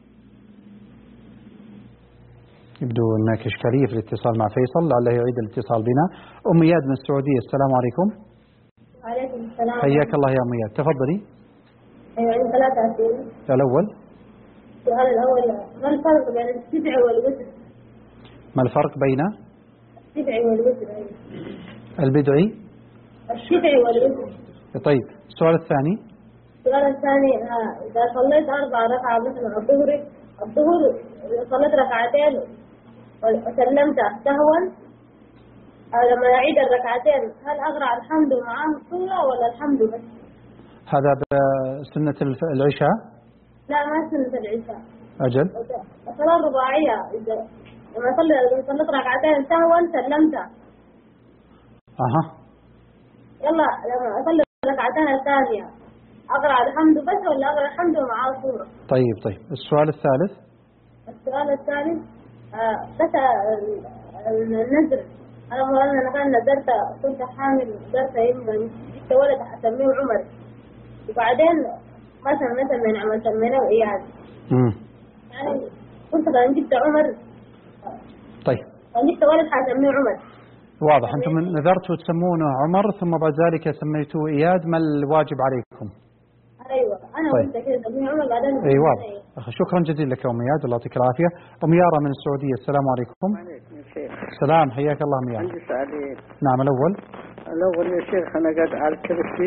يبدو هناك إشكالية في الاتصال مع فيصل، لعله يعيد الاتصال بنا. أم إياد من السعودية، السلام عليكم. وعليكم السلام. حياك الله يا أم إياد، تفضلي. أيوة، عندي ثلاثة أسئلة. الأول. السؤال الأول، ما الفرق بين السبع والوتر؟ ما الفرق بين السبع والوتر؟ البدعي الشفع والوتر. طيب السؤال الثاني. السؤال الثاني، إذا صليت أربع ركعة مثلا الظهر الظهر صليت ركعتين وسلمت سهوا، لما يعيد الركعتين هل أقرأ الحمد معاه السورة ولا الحمد بس؟ هذا بسنة العشاء؟ لا، ما سنة العشاء. أجل. الصلاة الرباعية، إذا لما صليت ركعتين سهوا سلمت. أها. يلا لما أصلي الركعتين الثانية أقرأ الحمد بس ولا أقرأ الحمد ومعاه سورة؟ طيب طيب. السؤال الثالث. السؤال الثالث، آه بس النذر، أنا مرة أنا كان نذرت، كنت حامل نذرت يمكن جبت ولد أسميه عمر، وبعدين ما سميت من عمل سميناه إياد. امم يعني كنت كان جبت عمر. طيب. كان جبت ولد حسميه عمر. واضح. أنتم نذرتوا تسمونه عمر ثم بعد ذلك سميتوه إياد، ما الواجب عليكم؟ أيوة، أنا انا طيب. وانت كذا ابن عمر بعدين اي واضح. شكرا جزيلا لك يا ام اياد، الله يعطيك العافيه. ام يارا من السعوديه، السلام عليكم. وعليكم السلام. السلام، حياك الله ام يارا. عندي سؤالين. نعم. الاول الاول يا شيخ انا قاعد على الكرسي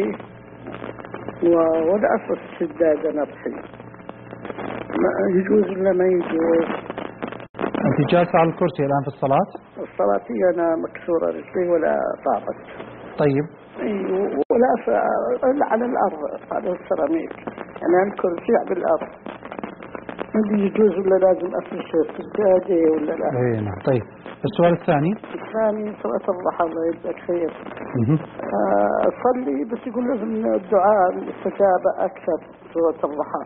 ووضع أصل السداد نفسي، ما يجوز ولا ما يجوز؟ انت جالسه على الكرسي الان في الصلاه؟ الصلاة هي انا مكسوره رجلي ولا طابت. طيب. ايوه ولا ف... على الارض على السيراميك، يعني على الكرسي على الارض. ما يجوز ولا لازم افرش السداد ولا لا؟ اي نعم. طيب السؤال الثاني. الثاني صلاة الضحى الله يجزاك خير. آه، أصلي بس يقول لازم الدعاء الاستجابة أكثر سورة الضحى.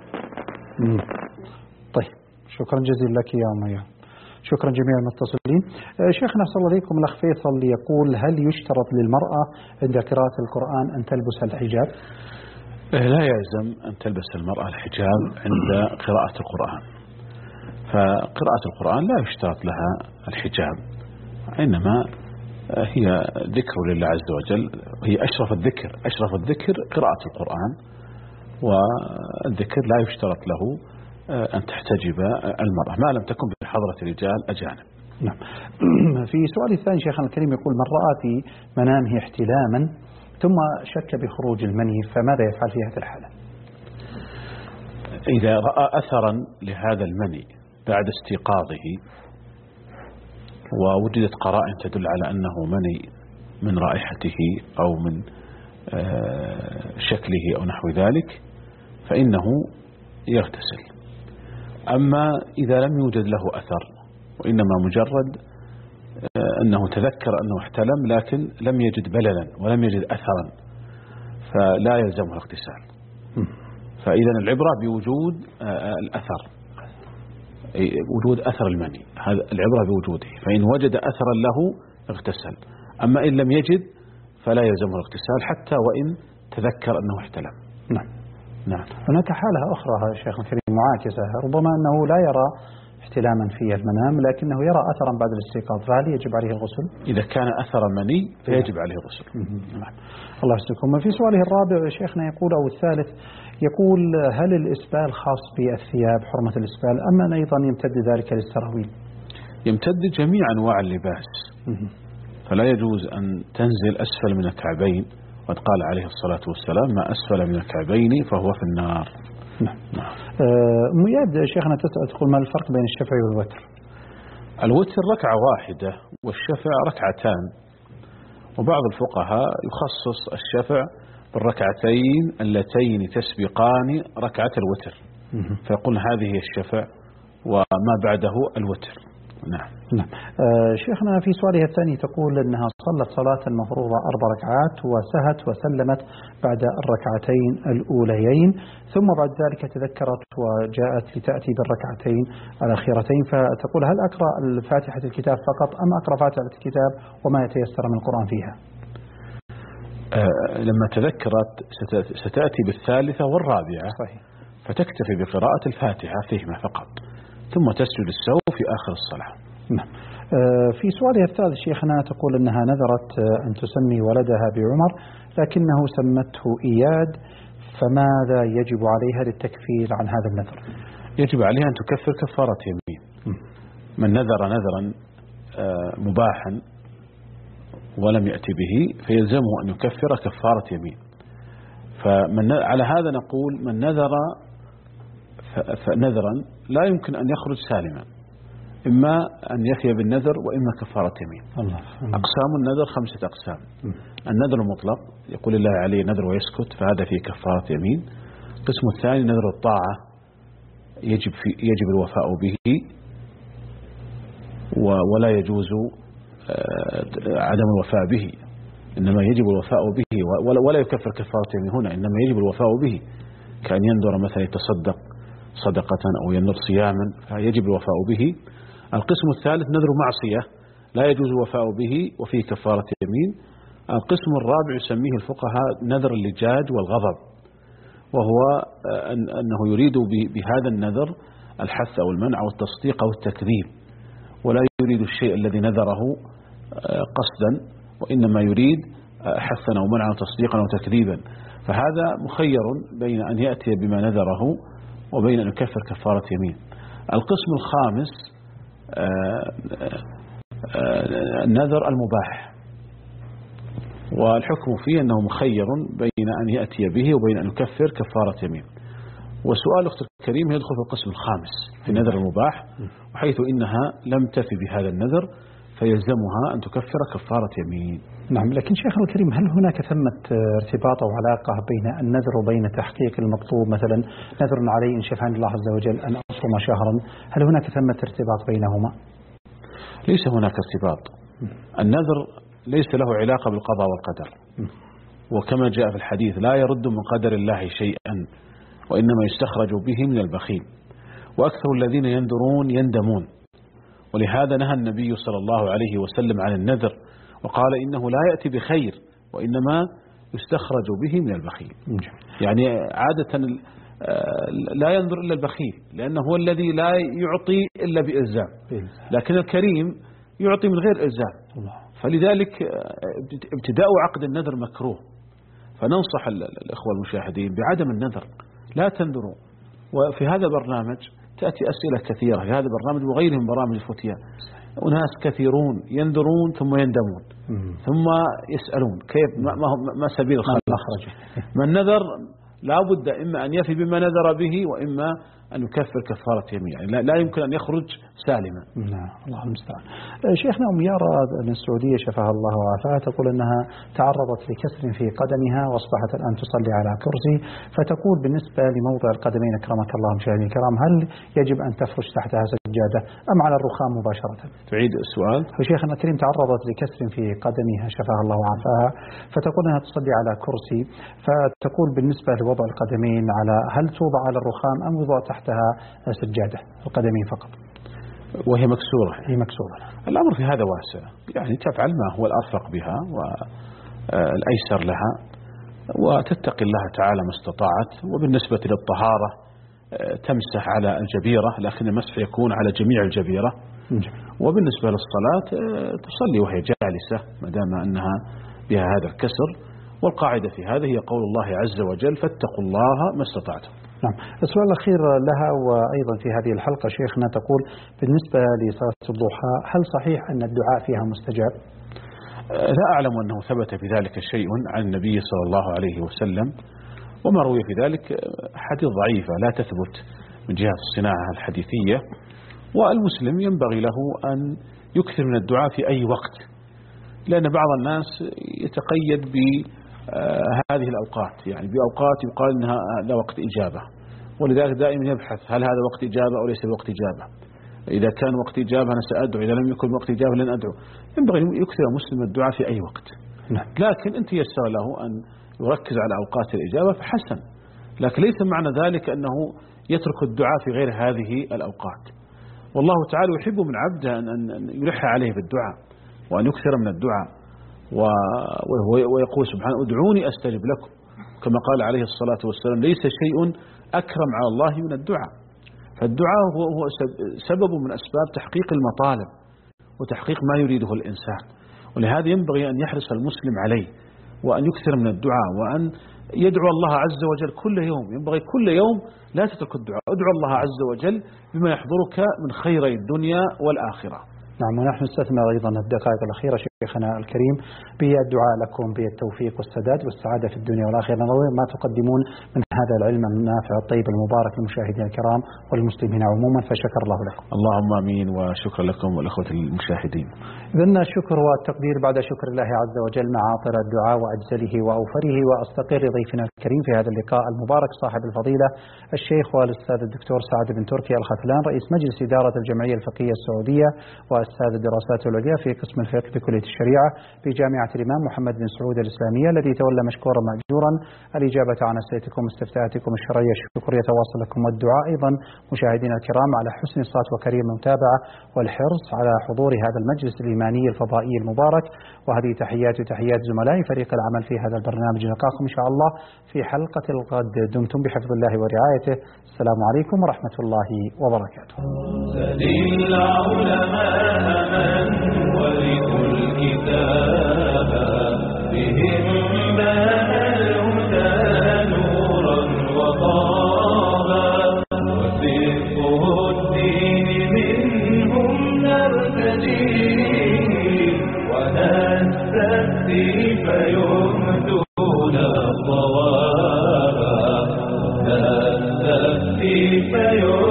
طيب شكرا جزيلا لك يا أم اياد. شكرا جميع المتصلين. آه شيخنا أحسن الله إليكم، الأخ فيصل يقول هل يشترط للمرأة عند قراءة القرآن أن تلبس الحجاب؟ لا يلزم أن تلبس المرأة الحجاب عند قراءة القرآن، فقراءة القرآن لا يشترط لها الحجاب، إنما هي ذكر لله عز وجل، هي أشرف الذكر أشرف الذكر قراءة القرآن، والذكر لا يشترط له أن تحتجب المرأة ما لم تكن بحضرة رجال أجانب. نعم. في سؤال الثاني شيخنا الكريم يقول من رأى في منامه احتلاما ثم شك بخروج المني فماذا يفعل في هذه الحالة؟ إذا رأى أثرا لهذا المني بعد استيقاظه ووجدت قرائن تدل على أنه مني من رائحته أو من شكله أو نحو ذلك فإنه يغتسل. أما إذا لم يوجد له أثر وإنما مجرد أنه تذكر أنه احتلم لكن لم يجد بللا ولم يجد أثرا فلا يلزمه الاغتسال. فإذا العبرة بوجود الأثر، وجود أثر المني، هذا العبرة بوجوده، فإن وجد أثرا له اغتسل، أما إن لم يجد فلا يلزمه الاغتسال حتى وإن تذكر أنه احتلم. نعم. نعم. هناك حالة أخرى شيخ الكريم معاكسة، ربما أنه لا يرى احتلاما في المنام لكنه يرى أثرا بعد الاستيقاظ، فهل يجب عليه الغسل؟ إذا كان أثر مني فيجب عليه الغسل. نعم. الله يسلمكم. في سؤاله الرابع شيخنا يقول أو الثالث يقول هل الإسبال خاص بالثياب حرمة الإسبال أم أن أيضا يمتد ذلك للسراويل؟ يمتد جميع أنواع اللباس، فلا يجوز أن تنزل أسفل من الكعبين، قد قال عليه الصلاة والسلام ما أسفل من الكعبين فهو في النار. نعم. أه مياد شيخنا تسأل تقول ما الفرق بين الشفع والوتر؟ الوتر ركعة واحدة والشفع ركعتان، وبعض الفقهاء يخصص الشفع بالركعتين اللتين تسبقان ركعة الوتر فيقول هذه هي الشفع وما بعده الوتر. نعم. نعم. آه شيخنا في سؤالها الثاني تقول أنها صلت صلاة المفروضة أربع ركعات وسهت وسلمت بعد الركعتين الأوليين ثم بعد ذلك تذكرت وجاءت لتأتي بالركعتين الأخيرتين، فتقول هل أقرأ الفاتحة الكتاب فقط أم أقرأ فاتحة الكتاب وما يتيسر من القرآن فيها؟ آه لما تذكرت ستأتي بالثالثة والرابعة. صحيح. فتكتفي بقراءة الفاتحة فيهما فقط ثم تسجد السهو في آخر الصلاة. نعم. في سؤالها الثالث شيخنا تقول أنها نذرت أن تسمي ولدها بعمر لكنه سمته إياد، فماذا يجب عليها للتكفير عن هذا النذر؟ يجب عليها أن تكفر كفارة يمين. من نذر نذرا مباحا ولم يأتي به فيلزمه أن يكفر كفارة يمين. فمن على هذا نقول من نذر فنذرا لا يمكن أن يخرج سالما، إما أن يفي بالنذر وإما كفارة يمين. الله. أقسام النذر خمسة أقسام. النذر المطلق يقول الله عليه نذر ويسكت فهذا فيه كفارة يمين. القسم الثاني نذر الطاعة يجب, في يجب الوفاء به ولا يجوز عدم الوفاء به، إنما يجب الوفاء به ولا يكفر كفارة يمين هنا، إنما يجب الوفاء به كأن ينذر مثلا يتصدق صدقة أو ينذر صياما فيجب الوفاء به. القسم الثالث نذر معصية لا يجوز الوفاء به وفيه كفارة يمين. القسم الرابع يسميه الفقهاء نذر اللجاج والغضب، وهو أنه يريد بهذا النذر الحث أو المنع أو التصديق أو التكذيب، ولا يريد الشيء الذي نذره قصدا وإنما يريد حثا أو منعا أو تصديقا أو تكذيبا. فهذا مخير بين أن يأتي بما نذره وبين أن يكفر كفارة يمين. القسم الخامس النذر المباح، والحكم فيه أنه مخير بين أن يأتي به وبين أن يكفر كفارة يمين. وسؤال أخت الكريم يدخل في القسم الخامس في النذر المباح، وحيث إنها لم تفي بهذا النذر فيلزمها أن تكفر كفارة يمين. نعم، لكن شيخنا الكريم هل هناك ثمة ارتباط أو علاقة بين النذر وبين تحقيق المطلوب؟ مثلا نذر علي إن شفعني الله عز وجل أن أصوم شهرا، هل هناك ثمة ارتباط بينهما؟ ليس هناك ارتباط. النذر ليس له علاقة بالقضاء والقدر، وكما جاء في الحديث لا يرد من قدر الله شيئا وإنما يستخرج به من البخيل، وأكثر الذين ينذرون يندمون. ولهذا نهى النبي صلى الله عليه وسلم عن النذر وقال إنه لا يأتي بخير وإنما يستخرج به من البخيل. يعني عادة لا ينذر إلا البخيل، لأنه هو الذي لا يعطي إلا بإلزام، لكن الكريم يعطي من غير إلزام. فلذلك ابتداء عقد النذر مكروه. فننصح الإخوة المشاهدين بعدم النذر، لا تنذروا. وفي هذا البرنامج تأتي أسئلة كثيرة في هذا البرنامج وغيره من برامج الفتيا، أناس كثيرون ينذرون ثم يندمون ثم يسألون كيف ما, ما سبيل الخروج. من نذر لا بد إما أن يفي بما نذر به وإما أن يكفر كفارة يمين، يعني لا, لا يمكن أن يخرج سالما. نعم، الله المستعان. شيخنا أم يارا من السعودية شفاها الله وعافاها تقول أنها تعرضت لكسر في قدمها وأصبحت الآن تصلي على كرسي، فتقول بالنسبة لموضع القدمين أكرمك الله مشاهدينا الكرام هل يجب أن تفرش تحتها سجادة أم على الرخام مباشرة؟ تعيد السؤال. شيخنا الكريم تعرضت لكسر في قدمها شفاها الله وعافاها، فتقول أنها تصلي على كرسي، فتقول بالنسبة لوضع القدمين على هل توضع على الرخام أم يوضع تحتها سجادة القدمين فقط وهي مكسورة؟ هي مكسورة. الأمر في هذا واسع، يعني تفعل ما هو الأرفق بها والأيسر لها وتتقي الله تعالى ما استطاعت. وبالنسبة للطهارة تمسح على الجبيرة، لكن المسح يكون على جميع الجبيرة. وبالنسبة للصلاة تصلي وهي جالسة ما دام أنها بها هذا الكسر. والقاعدة في هذا هي قول الله عز وجل فاتقوا الله ما استطعتم. نعم. السؤال الأخير لها وأيضا في هذه الحلقة شيخنا تقول بالنسبة لصلاة الضحى هل صحيح أن الدعاء فيها مستجاب؟ لا أعلم أنه ثبت في ذلك شيء عن النبي صلى الله عليه وسلم، وما روي في ذلك حديث ضعيفة لا تثبت من جهة الصناعة الحديثية. والمسلم ينبغي له أن يكثر من الدعاء في أي وقت، لأن بعض الناس يتقيد ب آه هذه الأوقات، يعني بأوقات يقال أنها هذا وقت إجابة، ولذلك دائما يبحث هل هذا وقت إجابة أو ليس وقت إجابة. إذا كان وقت إجابة أنا سأدعو، إذا لم يكن وقت إجابة لن أدعو. ينبغي يكثر مسلم الدعاء في أي وقت. نعم. لكن أنت يسر له أن يركز على أوقات الإجابة فحسن، لكن ليس معنى ذلك أنه يترك الدعاء في غير هذه الأوقات. والله تعالى يحب من عبده أن يلح عليه بالدعاء وأن يكثر من الدعاء، ويقول سبحانه ادعوني أستجب لكم، كما قال عليه الصلاة والسلام ليس شيء أكرم على الله من الدعاء. فالدعاء هو سبب من أسباب تحقيق المطالب وتحقيق ما يريده الإنسان، ولهذا ينبغي أن يحرص المسلم عليه وأن يكثر من الدعاء وأن يدعو الله عز وجل كل يوم. ينبغي كل يوم لا تترك الدعاء، ادعو الله عز وجل بما يحضرك من خيري الدنيا والآخرة. نعم. ونحن نستثمر أيضا الدقائق الأخيرة شيخنا الكريم بالدعاء لكم بالتوفيق والسداد والسعادة في الدنيا والآخرة، ما تقدمون من هذا العلم النافع الطيب المبارك للمشاهدين الكرام والمسلمين عموما، فشكر الله لكم. اللهم آمين، وشكر لكم والأخوة المشاهدين. إذن الشكر والتقدير بعد شكر الله عز وجل مع عاطر الدعاء وأجزله وأوفره، وأستقر ضيفنا الكريم في هذا اللقاء المبارك صاحب الفضيلة الشيخ والأستاذ الدكتور سعد بن تركي الختلان، رئيس مجلس إدارة الجمعية الفقهية السعودية وأستاذ الدراسات العليا في قسم الفقه بكلية الشريعة بجامعة الإمام محمد بن سعود الإسلامية، الذي تولى مشكورا مأجورا الإجابة عن أسئلتكم واستفتاءاتكم الشرعية. الشكر يتواصل لكم والدعاء أيضا مشاهدينا الكرام على حسن الصلاة وكريم المتابعة والحرص على حضور هذا المجلس الإيماني الفضائي المبارك. وهذه تحيات وتحيات زملائي فريق العمل في هذا البرنامج. نلقاكم إن شاء الله في حلقة الغد، دمتم بحفظ الله ورعايته. السلام عليكم ورحمة الله وبركاته. الكتاب بهم بان الهدى يهدون الصواب نستفتيك يهدون